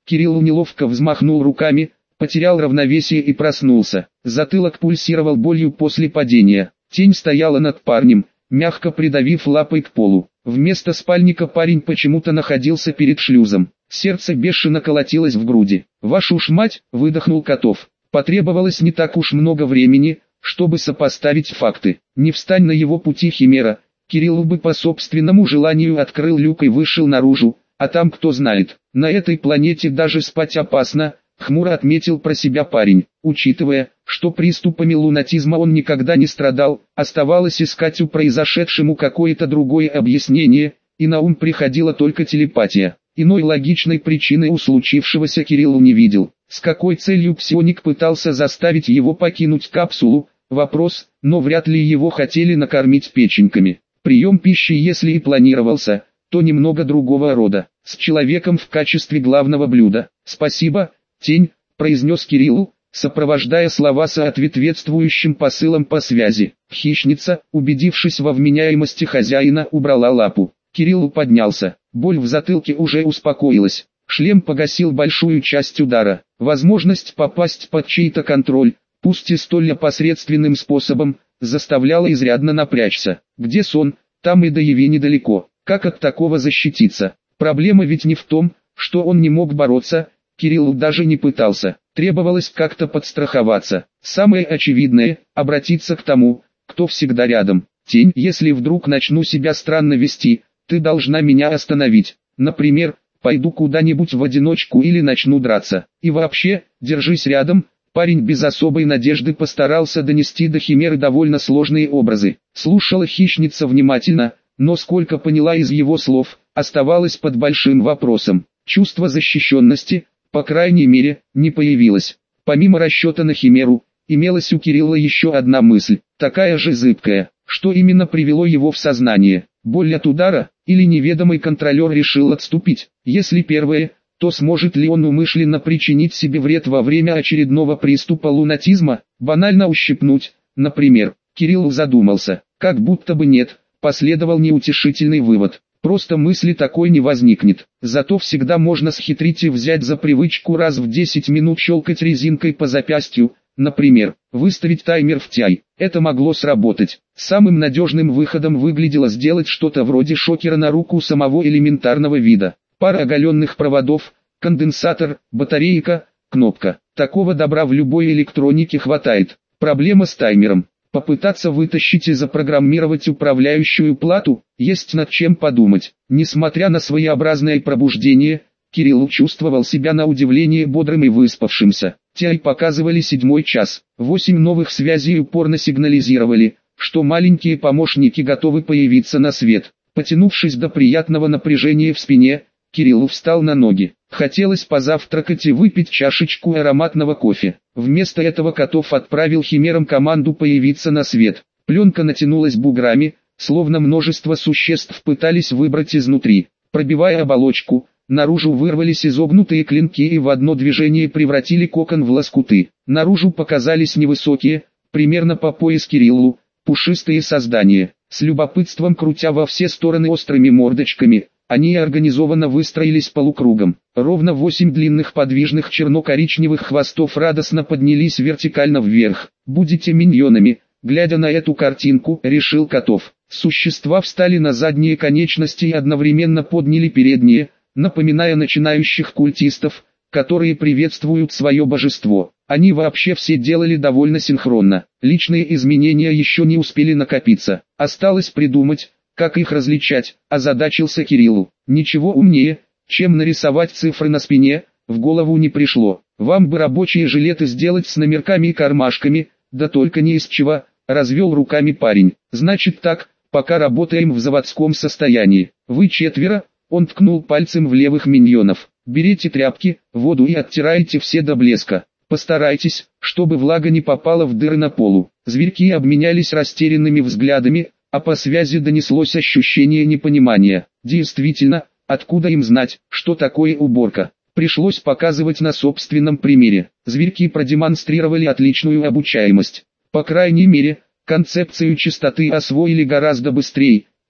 Кирилл неловко взмахнул руками, потерял равновесие и проснулся. Затылок пульсировал болью после падения. Тень стояла над парнем, мягко придавив лапой к полу. Вместо спальника парень почему-то находился перед шлюзом. Сердце бешено колотилось в груди. «Вашу ж мать!» — выдохнул Котов. Потребовалось не так уж много времени, чтобы сопоставить факты. Не встань на его пути Химера, Кирилл бы по собственному желанию открыл люк и вышел наружу, а там кто знает. На этой планете даже спать опасно, хмуро отметил про себя парень. Учитывая, что приступами лунатизма он никогда не страдал, оставалось искать у произошедшему какое-то другое объяснение, и на ум приходила только телепатия. Иной логичной причины у случившегося Кирилл не видел. С какой целью псионик пытался заставить его покинуть капсулу? Вопрос, но вряд ли его хотели накормить печеньками. Прием пищи, если и планировался, то немного другого рода, с человеком в качестве главного блюда. «Спасибо, тень», — произнес Кирилл, сопровождая слова соответствующим посылом по связи. Хищница, убедившись во вменяемости хозяина, убрала лапу. Кирилл поднялся, боль в затылке уже успокоилась. Шлем погасил большую часть удара. Возможность попасть под чей-то контроль, пусть и столь опосредственным способом, заставляла изрядно напрячься. Где сон, там и до Яви недалеко. Как от такого защититься? Проблема ведь не в том, что он не мог бороться, Кирилл даже не пытался. Требовалось как-то подстраховаться. Самое очевидное – обратиться к тому, кто всегда рядом. «Тень, если вдруг начну себя странно вести, ты должна меня остановить. Например, пойду куда-нибудь в одиночку или начну драться. И вообще, держись рядом». Парень без особой надежды постарался донести до Химеры довольно сложные образы. Слушала хищница внимательно, но сколько поняла из его слов, оставалось под большим вопросом. Чувство защищенности, по крайней мере, не появилось. Помимо расчета на Химеру, имелась у Кирилла еще одна мысль, такая же зыбкая. Что именно привело его в сознание? Боль от удара, или неведомый контролер решил отступить? Если первое, то сможет ли он умышленно причинить себе вред во время очередного приступа лунатизма, банально ущипнуть, например? Кирилл задумался, как будто бы нет, последовал неутешительный вывод. Просто мысли такой не возникнет. Зато всегда можно схитрить и взять за привычку раз в 10 минут щелкать резинкой по запястью, например, выставить таймер в TI. Это могло сработать. Самым надежным выходом выглядело сделать что-то вроде шокера на руку самого элементарного вида. Пара оголенных проводов, конденсатор, батарейка, кнопка. Такого добра в любой электронике хватает. Проблема с таймером. Попытаться вытащить и запрограммировать управляющую плату, есть над чем подумать. Несмотря на своеобразное пробуждение, Кирилл чувствовал себя на удивление бодрым и выспавшимся. TI показывали 7 час. 8 новых связей упорно сигнализировали, что маленькие помощники готовы появиться на свет. Потянувшись до приятного напряжения в спине, Кирилл встал на ноги. Хотелось позавтракать и выпить чашечку ароматного кофе. Вместо этого Котов отправил Химерам команду появиться на свет. Пленка натянулась буграми, словно множество существ пытались выбрать изнутри. Пробивая оболочку, наружу вырвались изогнутые клинки и в одно движение превратили кокон в лоскуты. Наружу показались невысокие, примерно по пояс Кириллу, пушистые создания. С любопытством крутя во все стороны острыми мордочками, они организованно выстроились полукругом. Ровно 8 длинных подвижных черно-коричневых хвостов радостно поднялись вертикально вверх. «Будете миньонами», глядя на эту картинку, решил Котов. Существа встали на задние конечности и одновременно подняли передние, напоминая начинающих культистов, которые приветствуют свое божество. Они вообще все делали довольно синхронно. Личные изменения еще не успели накопиться. Осталось придумать, как их различать, озадачился Кириллу. Ничего умнее, чем нарисовать цифры на спине, в голову не пришло. Вам бы рабочие жилеты сделать с номерками и кармашками, да только не из чего, развел руками парень. Значит так, пока работаем в заводском состоянии. Вы 4, он ткнул пальцем в левых миньонов. Берите тряпки, воду и оттирайте все до блеска. Постарайтесь, чтобы влага не попала в дыры на полу. Зверьки обменялись растерянными взглядами, а по связи донеслось ощущение непонимания. Действительно, откуда им знать, что такое уборка? Пришлось показывать на собственном примере. Зверьки продемонстрировали отличную обучаемость. По крайней мере, концепцию чистоты освоили гораздо быстрее,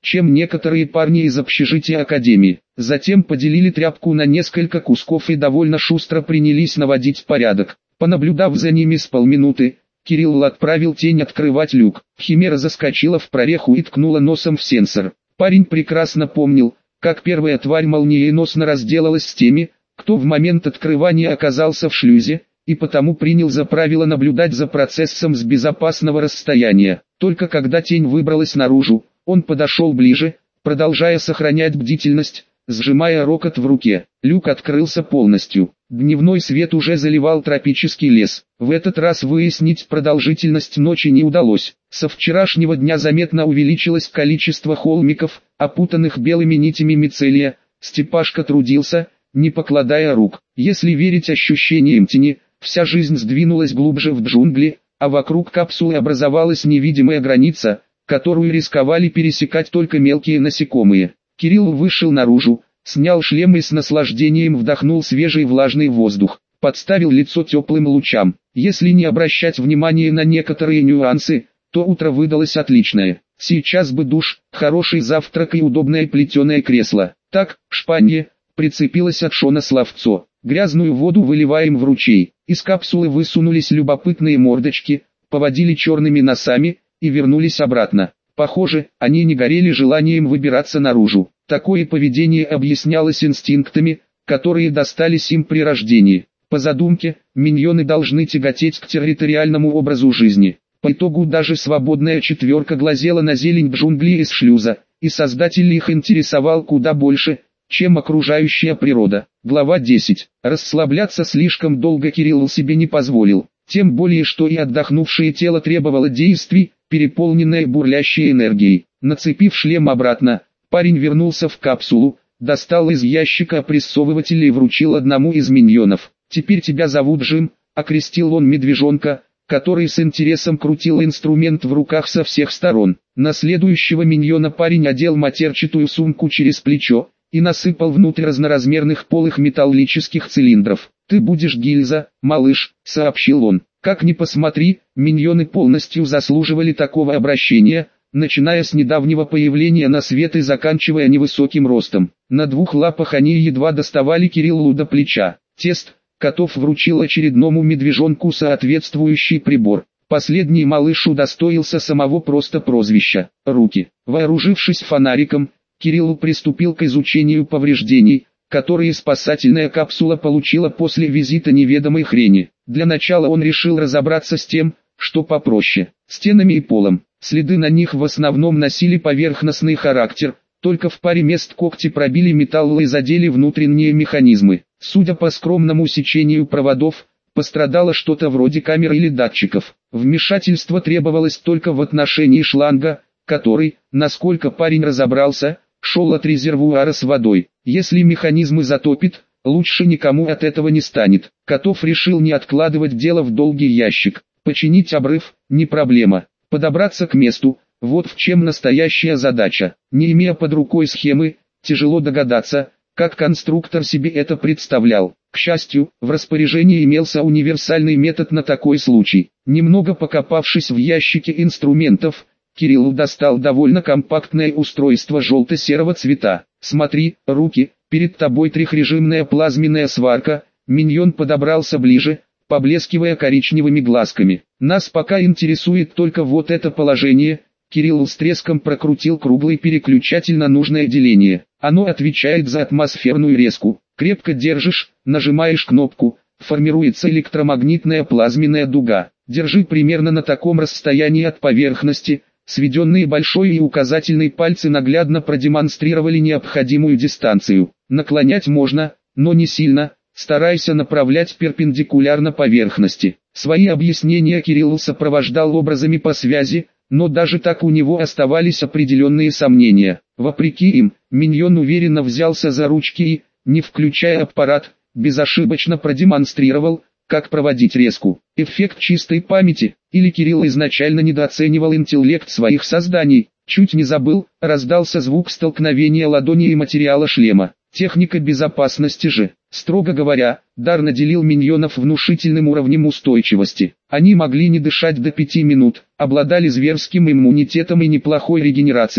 чем некоторые парни из общежития академии. Затем поделили тряпку на несколько кусков и довольно шустро принялись наводить порядок. Понаблюдав за ними с полминуты, Кирилл отправил тень открывать люк. Химера заскочила в прореху и ткнула носом в сенсор. Парень прекрасно помнил, как первая тварь молниеносно разделалась с теми, кто в момент открывания оказался в шлюзе, и потому принял за правило наблюдать за процессом с безопасного расстояния. Только когда тень выбралась наружу, он подошел ближе, продолжая сохранять бдительность, сжимая рокот в руке. Люк открылся полностью. Дневной свет уже заливал тропический лес. В этот раз выяснить продолжительность ночи не удалось. Со вчерашнего дня заметно увеличилось количество холмиков, опутанных белыми нитями мицелия. Степашка трудился, не покладая рук. Если верить ощущениям тени, вся жизнь сдвинулась глубже в джунгли, а вокруг капсулы образовалась невидимая граница, которую рисковали пересекать только мелкие насекомые. Кирилл вышел наружу, снял шлем и с наслаждением вдохнул свежий влажный воздух, подставил лицо теплым лучам. Если не обращать внимания на некоторые нюансы, то утро выдалось отличное. Сейчас бы душ, хороший завтрак и удобное плетеное кресло. Так, шпанье, прицепилось от Шона словцо. Грязную воду выливаем в ручей. Из капсулы высунулись любопытные мордочки, поводили черными носами и вернулись обратно. Похоже, они не горели желанием выбираться наружу. Такое поведение объяснялось инстинктами, которые достались им при рождении. По задумке, миньоны должны тяготеть к территориальному образу жизни. По итогу даже свободная четверка глазела на зелень джунглей из шлюза, и создатель их интересовал куда больше, чем окружающая природа. Глава 10. Расслабляться слишком долго Кирилл себе не позволил. Тем более, что и отдохнувшее тело требовало действий, переполненное бурлящей энергией. Нацепив шлем обратно, парень вернулся в капсулу, достал из ящика опрессовыватель и вручил одному из миньонов. «Теперь тебя зовут Джим», — окрестил он медвежонка, который с интересом крутил инструмент в руках со всех сторон. На следующего миньона парень одел матерчатую сумку через плечо и насыпал внутрь разноразмерных полых металлических цилиндров. «Ты будешь гильза, малыш», — сообщил он. Как ни посмотри, миньоны полностью заслуживали такого обращения, начиная с недавнего появления на свет и заканчивая невысоким ростом. На двух лапах они едва доставали Кириллу до плеча. Тест, котов вручил очередному медвежонку соответствующий прибор. Последний малыш удостоился самого просто прозвища «Руки». Вооружившись фонариком, Кирилл приступил к изучению повреждений, которые спасательная капсула получила после визита неведомой хрени. Для начала он решил разобраться с тем, что попроще. Стенами и полом. Следы на них в основном носили поверхностный характер, только в паре мест когти пробили металл и задели внутренние механизмы. Судя по скромному сечению проводов, пострадало что-то вроде камер или датчиков. Вмешательство требовалось только в отношении шланга, который, насколько парень разобрался, шел от резервуара с водой. Если механизмы затопит, лучше никому от этого не станет. Котов решил не откладывать дело в долгий ящик. Починить обрыв – не проблема. Подобраться к месту – вот в чем настоящая задача. Не имея под рукой схемы, тяжело догадаться, как конструктор себе это представлял. К счастью, в распоряжении имелся универсальный метод на такой случай. Немного покопавшись в ящике инструментов, Кирилл достал довольно компактное устройство желто-серого цвета. «Смотри, руки, перед тобой трехрежимная плазменная сварка». Миньон подобрался ближе, поблескивая коричневыми глазками. «Нас пока интересует только вот это положение». Кирилл с треском прокрутил круглый переключатель на нужное деление. Оно отвечает за атмосферную резку. Крепко держишь, нажимаешь кнопку, формируется электромагнитная плазменная дуга. Держи примерно на таком расстоянии от поверхности. Сведенные большой и указательный пальцы наглядно продемонстрировали необходимую дистанцию. Наклонять можно, но не сильно, старайся направлять перпендикулярно поверхности. Свои объяснения Кирилл сопровождал образами по связи, но даже так у него оставались определенные сомнения. Вопреки им, миньон уверенно взялся за ручки и, не включая аппарат, безошибочно продемонстрировал, как проводить резку. Эффект чистой памяти, или Кирилл изначально недооценивал интеллект своих созданий. Чуть не забыл, раздался звук столкновения ладони и материала шлема. Техника безопасности же, строго говоря, дар наделил миньонов внушительным уровнем устойчивости. Они могли не дышать до 5 минут, обладали зверским иммунитетом и неплохой регенерацией,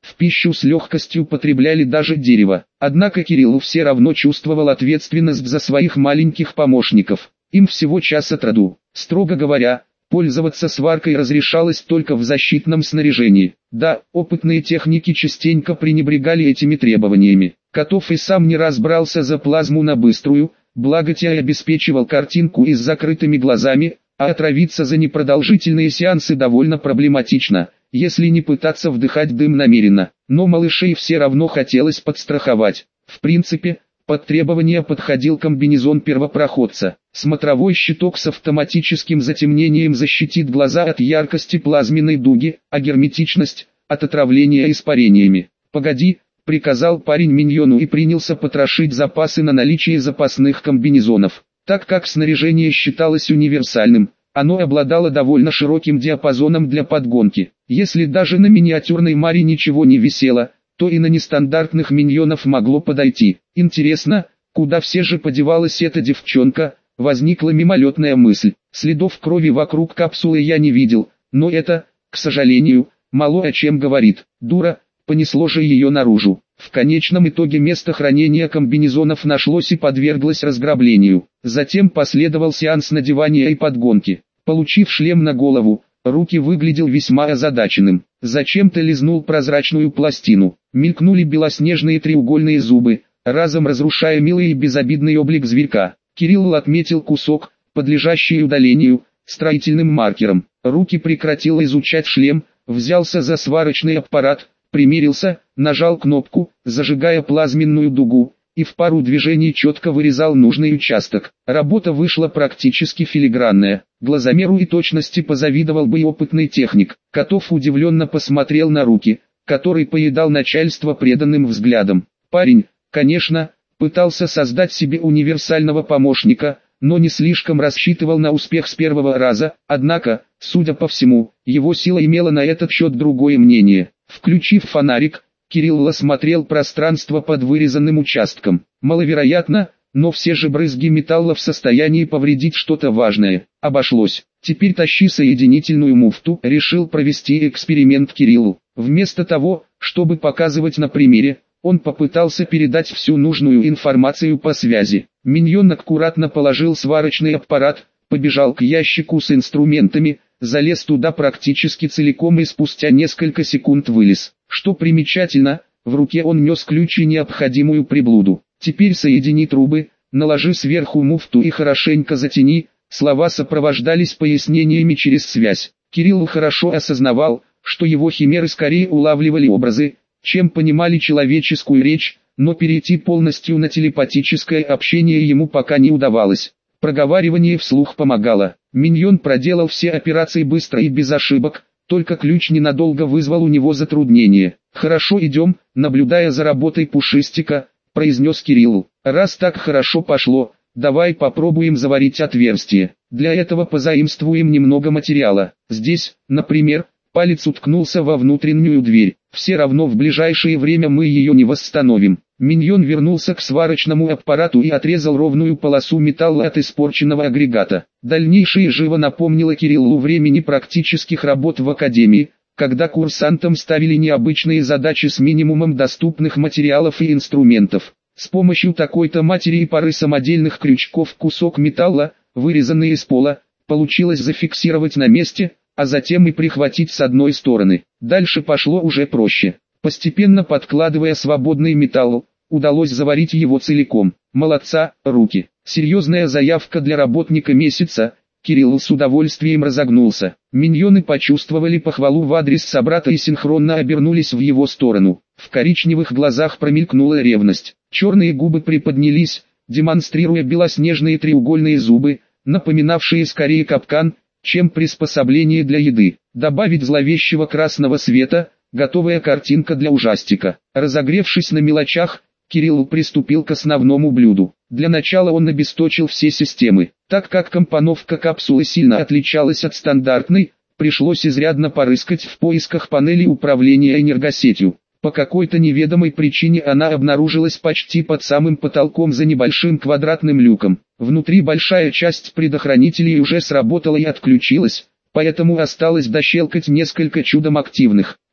в пищу с легкостью потребляли даже дерево. Однако Кирилл все равно чувствовал ответственность за своих маленьких помощников. Им всего час от роду. Строго говоря, пользоваться сваркой разрешалось только в защитном снаряжении. Да, опытные техники частенько пренебрегали этими требованиями. Котов и сам не раз брался за плазму на быструю, благо те обеспечивал картинку и с закрытыми глазами, а отравиться за непродолжительные сеансы довольно проблематично, если не пытаться вдыхать дым намеренно. Но малышей все равно хотелось подстраховать. В принципе, под требования подходил комбинезон первопроходца. Смотровой щиток с автоматическим затемнением защитит глаза от яркости плазменной дуги, а герметичность – от отравления испарениями. «Погоди», – приказал парень миньону и принялся потрошить запасы на наличие запасных комбинезонов. Так как снаряжение считалось универсальным, оно обладало довольно широким диапазоном для подгонки. Если даже на миниатюрной Маре ничего не висело, то и на нестандартных миньонов могло подойти. Интересно, куда все же подевалась эта девчонка? Возникла мимолетная мысль. Следов крови вокруг капсулы я не видел, но это, к сожалению, мало о чем говорит. Дура, понесло же ее наружу. В конечном итоге место хранения комбинезонов нашлось и подверглось разграблению. Затем последовал сеанс надевания и подгонки. Получив шлем на голову, Руки выглядел весьма озадаченным. Зачем-то лизнул прозрачную пластину. Мелькнули белоснежные треугольные зубы, разом разрушая милый и безобидный облик зверька. Кирилл отметил кусок, подлежащий удалению, строительным маркером. Руки прекратил изучать шлем, взялся за сварочный аппарат, примерился, нажал кнопку, зажигая плазменную дугу, и в пару движений четко вырезал нужный участок. Работа вышла практически филигранная. Глазомеру и точности позавидовал бы и опытный техник. Котов удивленно посмотрел на руки, который поедал начальство преданным взглядом. Парень, конечно, пытался создать себе универсального помощника, но не слишком рассчитывал на успех с первого раза, однако, судя по всему, его сила имела на этот счет другое мнение. Включив фонарик, Кирилл осмотрел пространство под вырезанным участком. Маловероятно, но все же брызги металла в состоянии повредить что-то важное. Обошлось. Теперь тащи соединительную муфту. Решил провести эксперимент Кириллу. Вместо того, чтобы показывать на примере, он попытался передать всю нужную информацию по связи. Миньон аккуратно положил сварочный аппарат, побежал к ящику с инструментами, залез туда практически целиком и спустя несколько секунд вылез. Что примечательно, в руке он нес ключ и необходимую приблуду. Теперь соедини трубы, наложи сверху муфту и хорошенько затяни. Слова сопровождались пояснениями через связь. Кирилл хорошо осознавал, что его химеры скорее улавливали образы, чем понимали человеческую речь, но перейти полностью на телепатическое общение ему пока не удавалось. Проговаривание вслух помогало. Миньон проделал все операции быстро и без ошибок, только ключ ненадолго вызвал у него затруднение. «Хорошо, идем», наблюдая за работой Пушистика, произнес Кирилл. «Раз так хорошо пошло, давай попробуем заварить отверстие. Для этого позаимствуем немного материала. Здесь, например, палец уткнулся во внутреннюю дверь. Все равно в ближайшее время мы ее не восстановим». Миньон вернулся к сварочному аппарату и отрезал ровную полосу металла от испорченного агрегата. Дальнейшее живо напомнило Кириллу времени практических работ в академии, когда курсантам ставили необычные задачи с минимумом доступных материалов и инструментов. С помощью такой-то матери и пары самодельных крючков кусок металла, вырезанный из пола, получилось зафиксировать на месте, а затем и прихватить с одной стороны. Дальше пошло уже проще. Постепенно подкладывая свободный металл, удалось заварить его целиком. Молодца, руки. Серьезная заявка для работника месяца. Кирилл с удовольствием разогнулся. Миньоны почувствовали похвалу в адрес собрата и синхронно обернулись в его сторону. В коричневых глазах промелькнула ревность. Черные губы приподнялись, демонстрируя белоснежные треугольные зубы, напоминавшие скорее капкан, чем приспособление для еды. Добавить зловещего красного света, готовая картинка для ужастика. Разогревшись на мелочах, Кирилл приступил к основному блюду. Для начала он обесточил все системы. Так как компоновка капсулы сильно отличалась от стандартной, пришлось изрядно порыскать в поисках панели управления энергосетью. По какой-то неведомой причине она обнаружилась почти под самым потолком за небольшим квадратным люком. Внутри большая часть предохранителей уже сработала и отключилась, поэтому осталось дощелкать несколько чудом активных.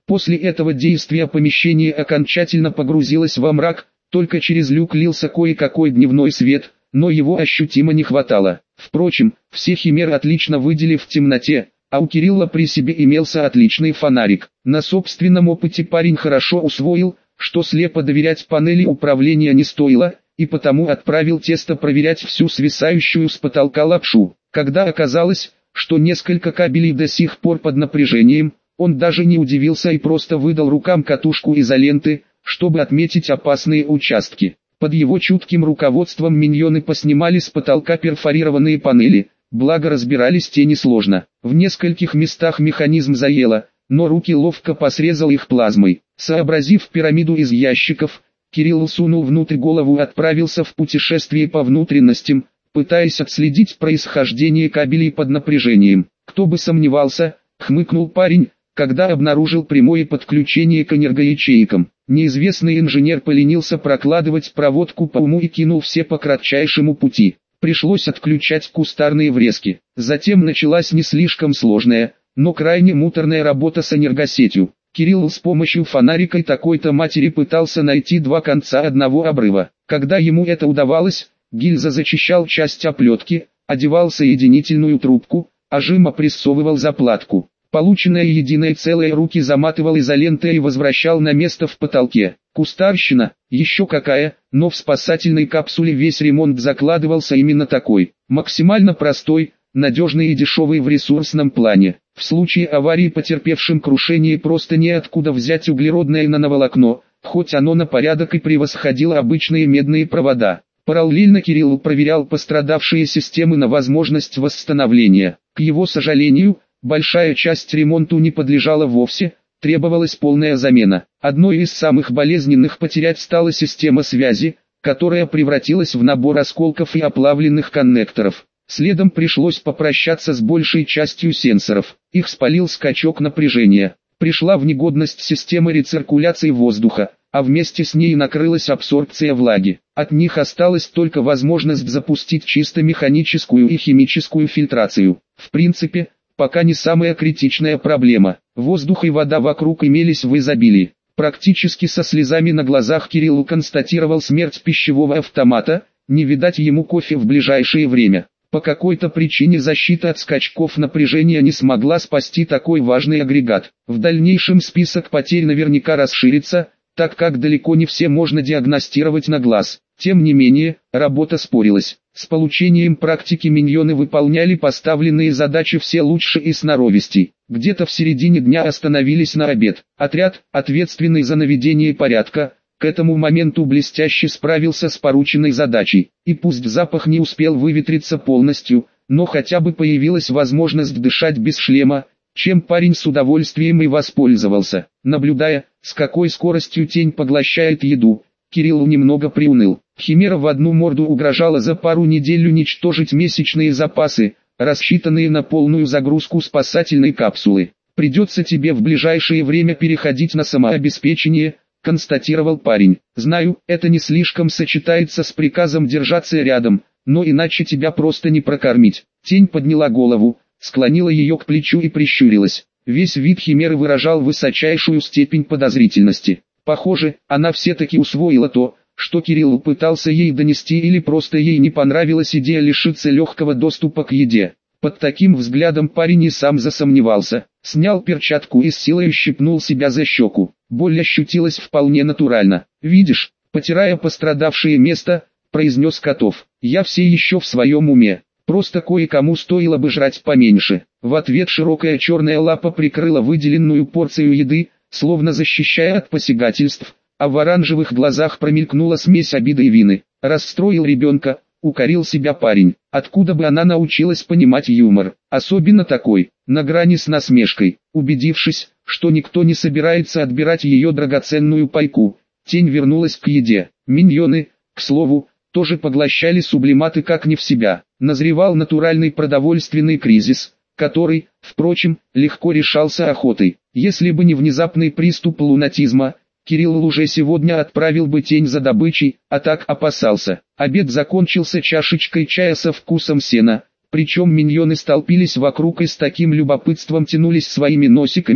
После этого действия помещение окончательно погрузилось во мрак, только через люк лился кое-какой дневной свет, но его ощутимо не хватало. Впрочем, все химеры отлично выделили в темноте, а у Кирилла при себе имелся отличный фонарик. На собственном опыте парень хорошо усвоил, что слепо доверять панели управления не стоило, и потому отправил тесто проверять всю свисающую с потолка лапшу. Когда оказалось, что несколько кабелей до сих пор под напряжением, он даже не удивился и просто выдал рукам катушку изоленты, чтобы отметить опасные участки. Под его чутким руководством миньоны поснимали с потолка перфорированные панели, благо разбирались те несложно. В нескольких местах механизм заело, но руки ловко посрезал их плазмой. Сообразив пирамиду из ящиков, Кирилл сунул внутрь голову и отправился в путешествие по внутренностям, пытаясь отследить происхождение кабелей под напряжением. Кто бы сомневался, хмыкнул парень, когда обнаружил прямое подключение к энергоячейкам. Неизвестный инженер поленился прокладывать проводку по уму и кинул все по кратчайшему пути. Пришлось отключать кустарные врезки. Затем началась не слишком сложная, но крайне муторная работа с энергосетью. Кирилл с помощью фонарика и такой-то матери пытался найти два конца одного обрыва. Когда ему это удавалось, гильза зачищал часть оплетки, одевал соединительную трубку, а жим опрессовывал заплатку. Полученное единое целое руки заматывал изолентой и возвращал на место в потолке. Кустарщина, еще какая, но в спасательной капсуле весь ремонт закладывался именно такой. Максимально простой, надежный и дешевый в ресурсном плане. В случае аварии потерпевшим крушение просто неоткуда взять углеродное нановолокно, хоть оно на порядок и превосходило обычные медные провода. Параллельно Кирилл проверял пострадавшие системы на возможность восстановления. К его сожалению, большая часть ремонту не подлежала вовсе, требовалась полная замена. Одной из самых болезненных потерять стала система связи, которая превратилась в набор осколков и оплавленных коннекторов. Следом пришлось попрощаться с большей частью сенсоров. Их спалил скачок напряжения. Пришла в негодность система рециркуляции воздуха, а вместе с ней накрылась абсорбция влаги. От них осталась только возможность запустить чисто механическую и химическую фильтрацию. В принципе, пока не самая критичная проблема. Воздух и вода вокруг имелись в изобилии. Практически со слезами на глазах Кирилл констатировал смерть пищевого автомата, не видать ему кофе в ближайшее время. По какой-то причине защита от скачков напряжения не смогла спасти такой важный агрегат. В дальнейшем список потерь наверняка расширится, так как далеко не все можно диагностировать на глаз. Тем не менее, работа спорилась. С получением практики миньоны выполняли поставленные задачи все лучше и сноровистей. Где-то в середине дня остановились на обед. Отряд, ответственный за наведение порядка, к этому моменту блестяще справился с порученной задачей. И пусть запах не успел выветриться полностью, но хотя бы появилась возможность дышать без шлема, чем парень с удовольствием и воспользовался. Наблюдая, с какой скоростью тень поглощает еду, Кирилл немного приуныл. Химера в одну морду угрожала за пару недель уничтожить месячные запасы, рассчитанные на полную загрузку спасательной капсулы. «Придется тебе в ближайшее время переходить на самообеспечение», — констатировал парень. «Знаю, это не слишком сочетается с приказом держаться рядом, но иначе тебя просто не прокормить». Тень подняла голову, склонила ее к плечу и прищурилась. Весь вид химеры выражал высочайшую степень подозрительности. Похоже, она все-таки усвоила то, что Кирилл пытался ей донести, или просто ей не понравилась идея лишиться легкого доступа к еде. Под таким взглядом парень и сам засомневался. Снял перчатку и с силой ущипнул себя за щеку. Боль ощутилась вполне натурально. «Видишь», потирая пострадавшее место, произнес Котов. «Я все еще в своем уме. Просто кое-кому стоило бы жрать поменьше». В ответ широкая черная лапа прикрыла выделенную порцию еды, словно защищая от посягательств, а в оранжевых глазах промелькнула смесь обиды и вины. «Расстроил ребенка», — укорил себя парень. Откуда бы она научилась понимать юмор, особенно такой, на грани с насмешкой. Убедившись, что никто не собирается отбирать ее драгоценную пайку, тень вернулась к еде. Миньоны, к слову, тоже поглощали сублиматы как не в себя. Назревал натуральный продовольственный кризис, который, впрочем, легко решался охотой. Если бы не внезапный приступ лунатизма, Кирилл уже сегодня отправил бы тень за добычей, а так опасался. Обед закончился чашечкой чая со вкусом сена, причем миньоны столпились вокруг и с таким любопытством тянулись своими носиками,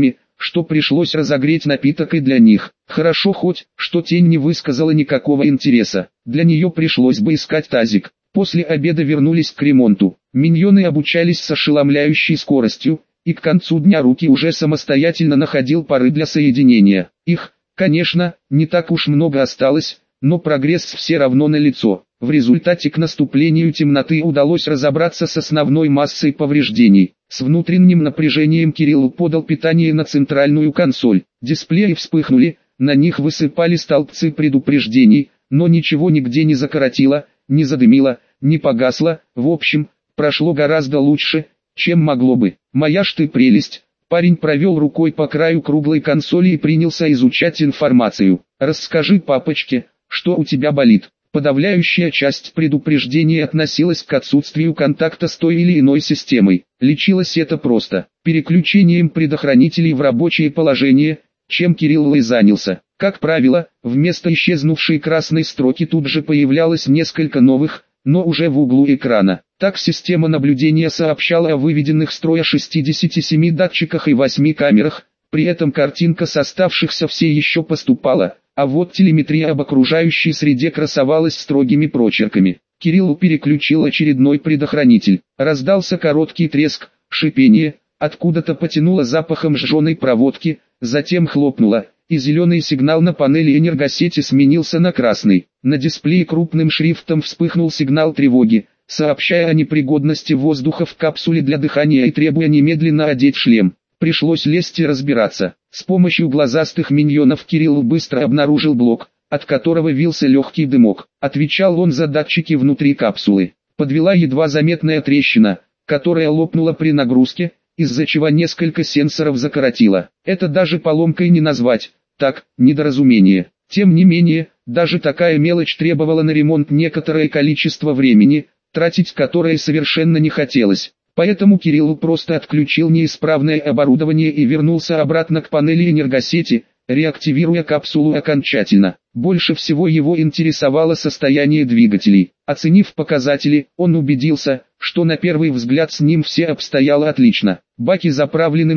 что пришлось разогреть напиток и для них. Хорошо хоть, что тень не высказала никакого интереса. Для нее пришлось бы искать тазик. После обеда вернулись к ремонту. Миньоны обучались с ошеломляющей скоростью, и к концу дня Руки уже самостоятельно находил пары для соединения. Их, конечно, не так уж много осталось, но прогресс все равно налицо. В результате к наступлению темноты удалось разобраться с основной массой повреждений. С внутренним напряжением Кирилл подал питание на центральную консоль. Дисплеи вспыхнули, на них высыпали столбцы предупреждений, но ничего нигде не закоротило, не задымило, не погасло. В общем, прошло гораздо лучше, чем могло бы. «Моя ж ты прелесть!» Парень провел рукой по краю круглой консоли и принялся изучать информацию. «Расскажи папочке, что у тебя болит». Подавляющая часть предупреждений относилась к отсутствию контакта с той или иной системой. Лечилось это просто переключением предохранителей в рабочее положение, чем Кирилл и занялся. Как правило, вместо исчезнувшей красной строки тут же появлялось несколько новых, но уже в углу экрана. Так система наблюдения сообщала о выведенных из строя 67 датчиках и 8 камерах, при этом картинка с оставшихся все еще поступала, а вот телеметрия об окружающей среде красовалась строгими прочерками. Кирилл переключил очередной предохранитель. Раздался короткий треск, шипение, откуда-то потянуло запахом сжженной проводки, затем хлопнуло, и зеленый сигнал на панели энергосети сменился на красный. На дисплее крупным шрифтом вспыхнул сигнал тревоги, сообщая о непригодности воздуха в капсуле для дыхания и требуя немедленно одеть шлем. Пришлось лезть и разбираться. С помощью глазастых миньонов Кирилл быстро обнаружил блок, от которого вился легкий дымок. Отвечал он за датчики внутри капсулы. Подвела едва заметная трещина, которая лопнула при нагрузке, из-за чего несколько сенсоров закоротило. Это даже поломкой не назвать, так, недоразумение. Тем не менее, даже такая мелочь требовала на ремонт некоторое количество времени, тратить которое совершенно не хотелось. Поэтому Кирилл просто отключил неисправное оборудование и вернулся обратно к панели энергосети, реактивируя капсулу окончательно. Больше всего его интересовало состояние двигателей. Оценив показатели, он убедился, что на первый взгляд с ним все обстояло отлично. Баки заправлены на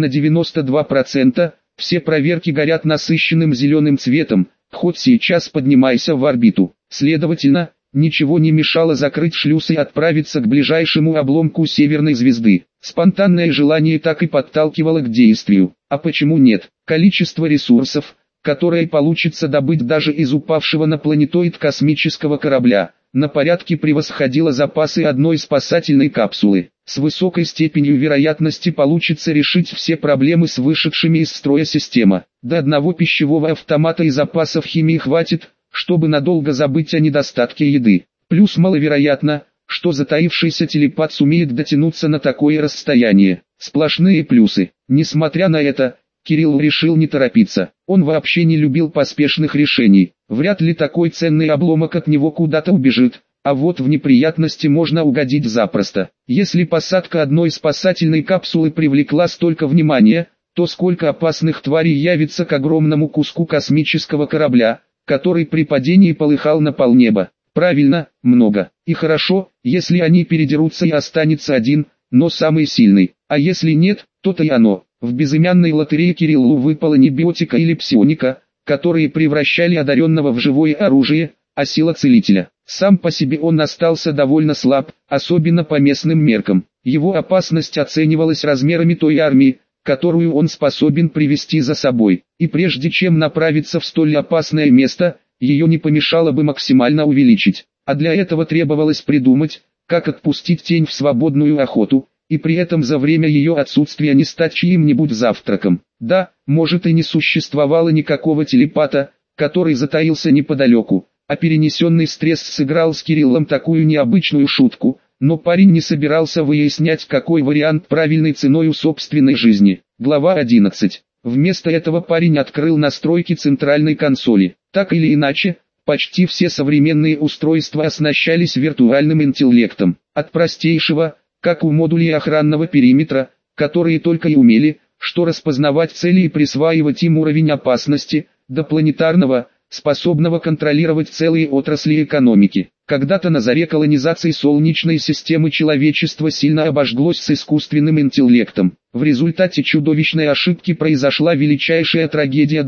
92%, все проверки горят насыщенным зеленым цветом, хоть сейчас поднимайся в орбиту. Следовательно, ничего не мешало закрыть шлюз и отправиться к ближайшему обломку северной звезды. Спонтанное желание так и подталкивало к действию. А почему нет? Количество ресурсов, которые получится добыть даже из упавшего на планетоид космического корабля, на порядке превосходило запасы одной спасательной капсулы. С высокой степенью вероятности получится решить все проблемы с вышедшими из строя система. До одного пищевого автомата и запасов химии хватит, чтобы надолго забыть о недостатке еды. Плюс маловероятно, что затаившийся телепат сумеет дотянуться на такое расстояние. Сплошные плюсы. Несмотря на это, Кирилл решил не торопиться. Он вообще не любил поспешных решений. Вряд ли такой ценный обломок от него куда-то убежит, а вот в неприятности можно угодить запросто. Если посадка одной спасательной капсулы привлекла столько внимания, то сколько опасных тварей явится к огромному куску космического корабля, который при падении полыхал на полнеба. Правильно, много. И хорошо, если они передерутся и останется один, но самый сильный. А если нет, то-то и оно. В безымянной лотерее Кириллу выпала не биотика или псионика, которые превращали одаренного в живое оружие, а сила целителя. Сам по себе он остался довольно слаб, особенно по местным меркам. Его опасность оценивалась размерами той армии, которую он способен привести за собой. И прежде чем направиться в столь опасное место, ее не помешало бы максимально увеличить. А для этого требовалось придумать, как отпустить тень в свободную охоту, и при этом за время ее отсутствия не стать чьим-нибудь завтраком. Да, может и не существовало никакого телепата, который затаился неподалеку, а перенесенный стресс сыграл с Кириллом такую необычную шутку, но парень не собирался выяснять, какой вариант правильной ценой у собственной жизни. Глава 11. Вместо этого парень открыл настройки центральной консоли. Так или иначе, почти все современные устройства оснащались виртуальным интеллектом. От простейшего, как у модулей охранного периметра, которые только и умели, что распознавать цели и присваивать им уровень опасности, до планетарного, способного контролировать целые отрасли экономики. Когда-то на заре колонизации Солнечной системы человечество сильно обожглось с искусственным интеллектом. В результате чудовищной ошибки произошла величайшая трагедия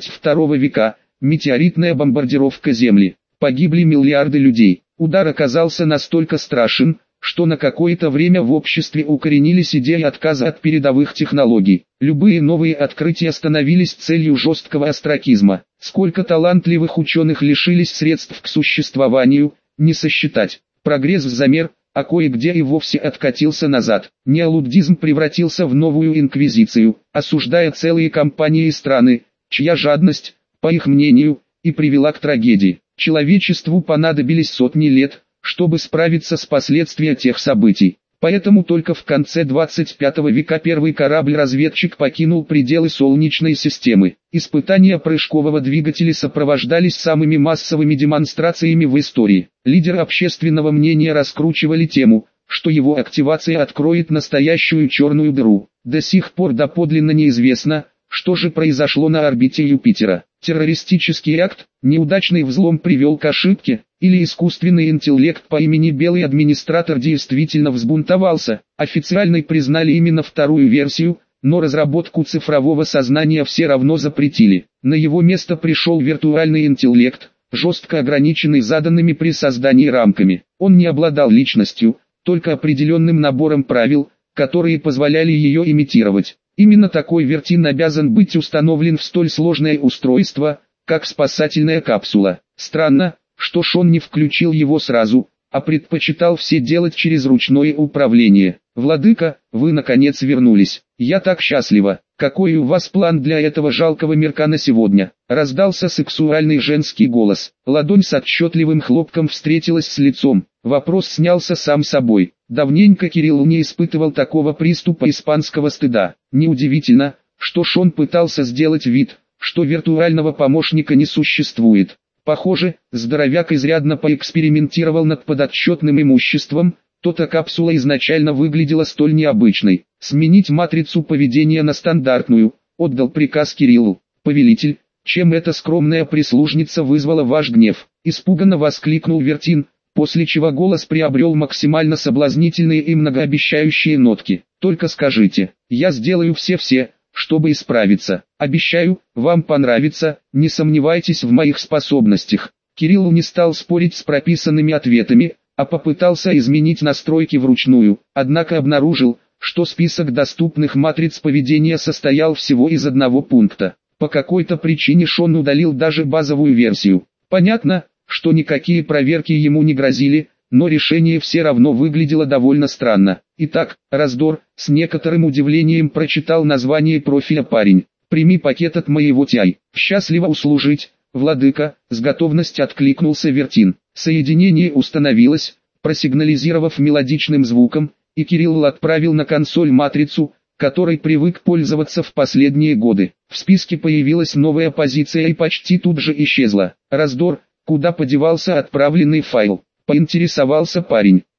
22 века – метеоритная бомбардировка Земли. Погибли миллиарды людей. Удар оказался настолько страшен, что на какое-то время в обществе укоренились идеи отказа от передовых технологий. Любые новые открытия становились целью жесткого остракизма. Сколько талантливых ученых лишились средств к существованию, не сосчитать. Прогресс замер, а кое-где и вовсе откатился назад. Неолуддизм превратился в новую инквизицию, осуждая целые компании и страны, чья жадность, по их мнению, и привела к трагедии. Человечеству понадобились сотни лет, чтобы справиться с последствиями тех событий. Поэтому только в конце 25 века первый корабль-разведчик покинул пределы Солнечной системы. Испытания прыжкового двигателя сопровождались самыми массовыми демонстрациями в истории. Лидеры общественного мнения раскручивали тему, что его активация откроет настоящую черную дыру. До сих пор доподлинно неизвестно, что же произошло на орбите Юпитера. Террористический акт, неудачный взлом привел к ошибке, или искусственный интеллект по имени Белый администратор действительно взбунтовался. Официально признали именно вторую версию, но разработку цифрового сознания все равно запретили. На его место пришел виртуальный интеллект, жестко ограниченный заданными при создании рамками. Он не обладал личностью, только определенным набором правил, которые позволяли ее имитировать. Именно такой вертин обязан быть установлен в столь сложное устройство, как спасательная капсула. Странно, что Шон не включил его сразу, а предпочитал все делать через ручное управление. «Владыка, вы наконец вернулись. Я так счастлива. Какой у вас план для этого жалкого мирка на сегодня?» Раздался сексуальный женский голос. Ладонь с отчетливым хлопком встретилась с лицом. Вопрос снялся сам собой. Давненько Кирилл не испытывал такого приступа испанского стыда. Неудивительно, что Шон пытался сделать вид, что виртуального помощника не существует. Похоже, здоровяк изрядно поэкспериментировал над подотчетным имуществом, то-то капсула изначально выглядела столь необычной. Сменить матрицу поведения на стандартную, отдал приказ Кириллу. «Повелитель, чем эта скромная прислужница вызвала ваш гнев?» Испуганно воскликнул Вертин, после чего голос приобрел максимально соблазнительные и многообещающие нотки. «Только скажите, я сделаю все, чтобы исправиться. Обещаю, вам понравится, не сомневайтесь в моих способностях». Кирилл не стал спорить с прописанными ответами, а попытался изменить настройки вручную, однако обнаружил, что список доступных матриц поведения состоял всего из одного пункта. По какой-то причине Шон удалил даже базовую версию. Понятно, что никакие проверки ему не грозили, но решение все равно выглядело довольно странно. Итак, раздор, с некоторым удивлением прочитал название профиля парень. «Прими пакет от моего TI. Счастливо услужить, владыка», с готовностью откликнулся Вертин. Соединение установилось, просигнализировав мелодичным звуком, и Кирилл отправил на консоль матрицу, которой привык пользоваться в последние годы. В списке появилась новая позиция и почти тут же исчезла. «Раздор, куда подевался отправленный файл?» — поинтересовался парень.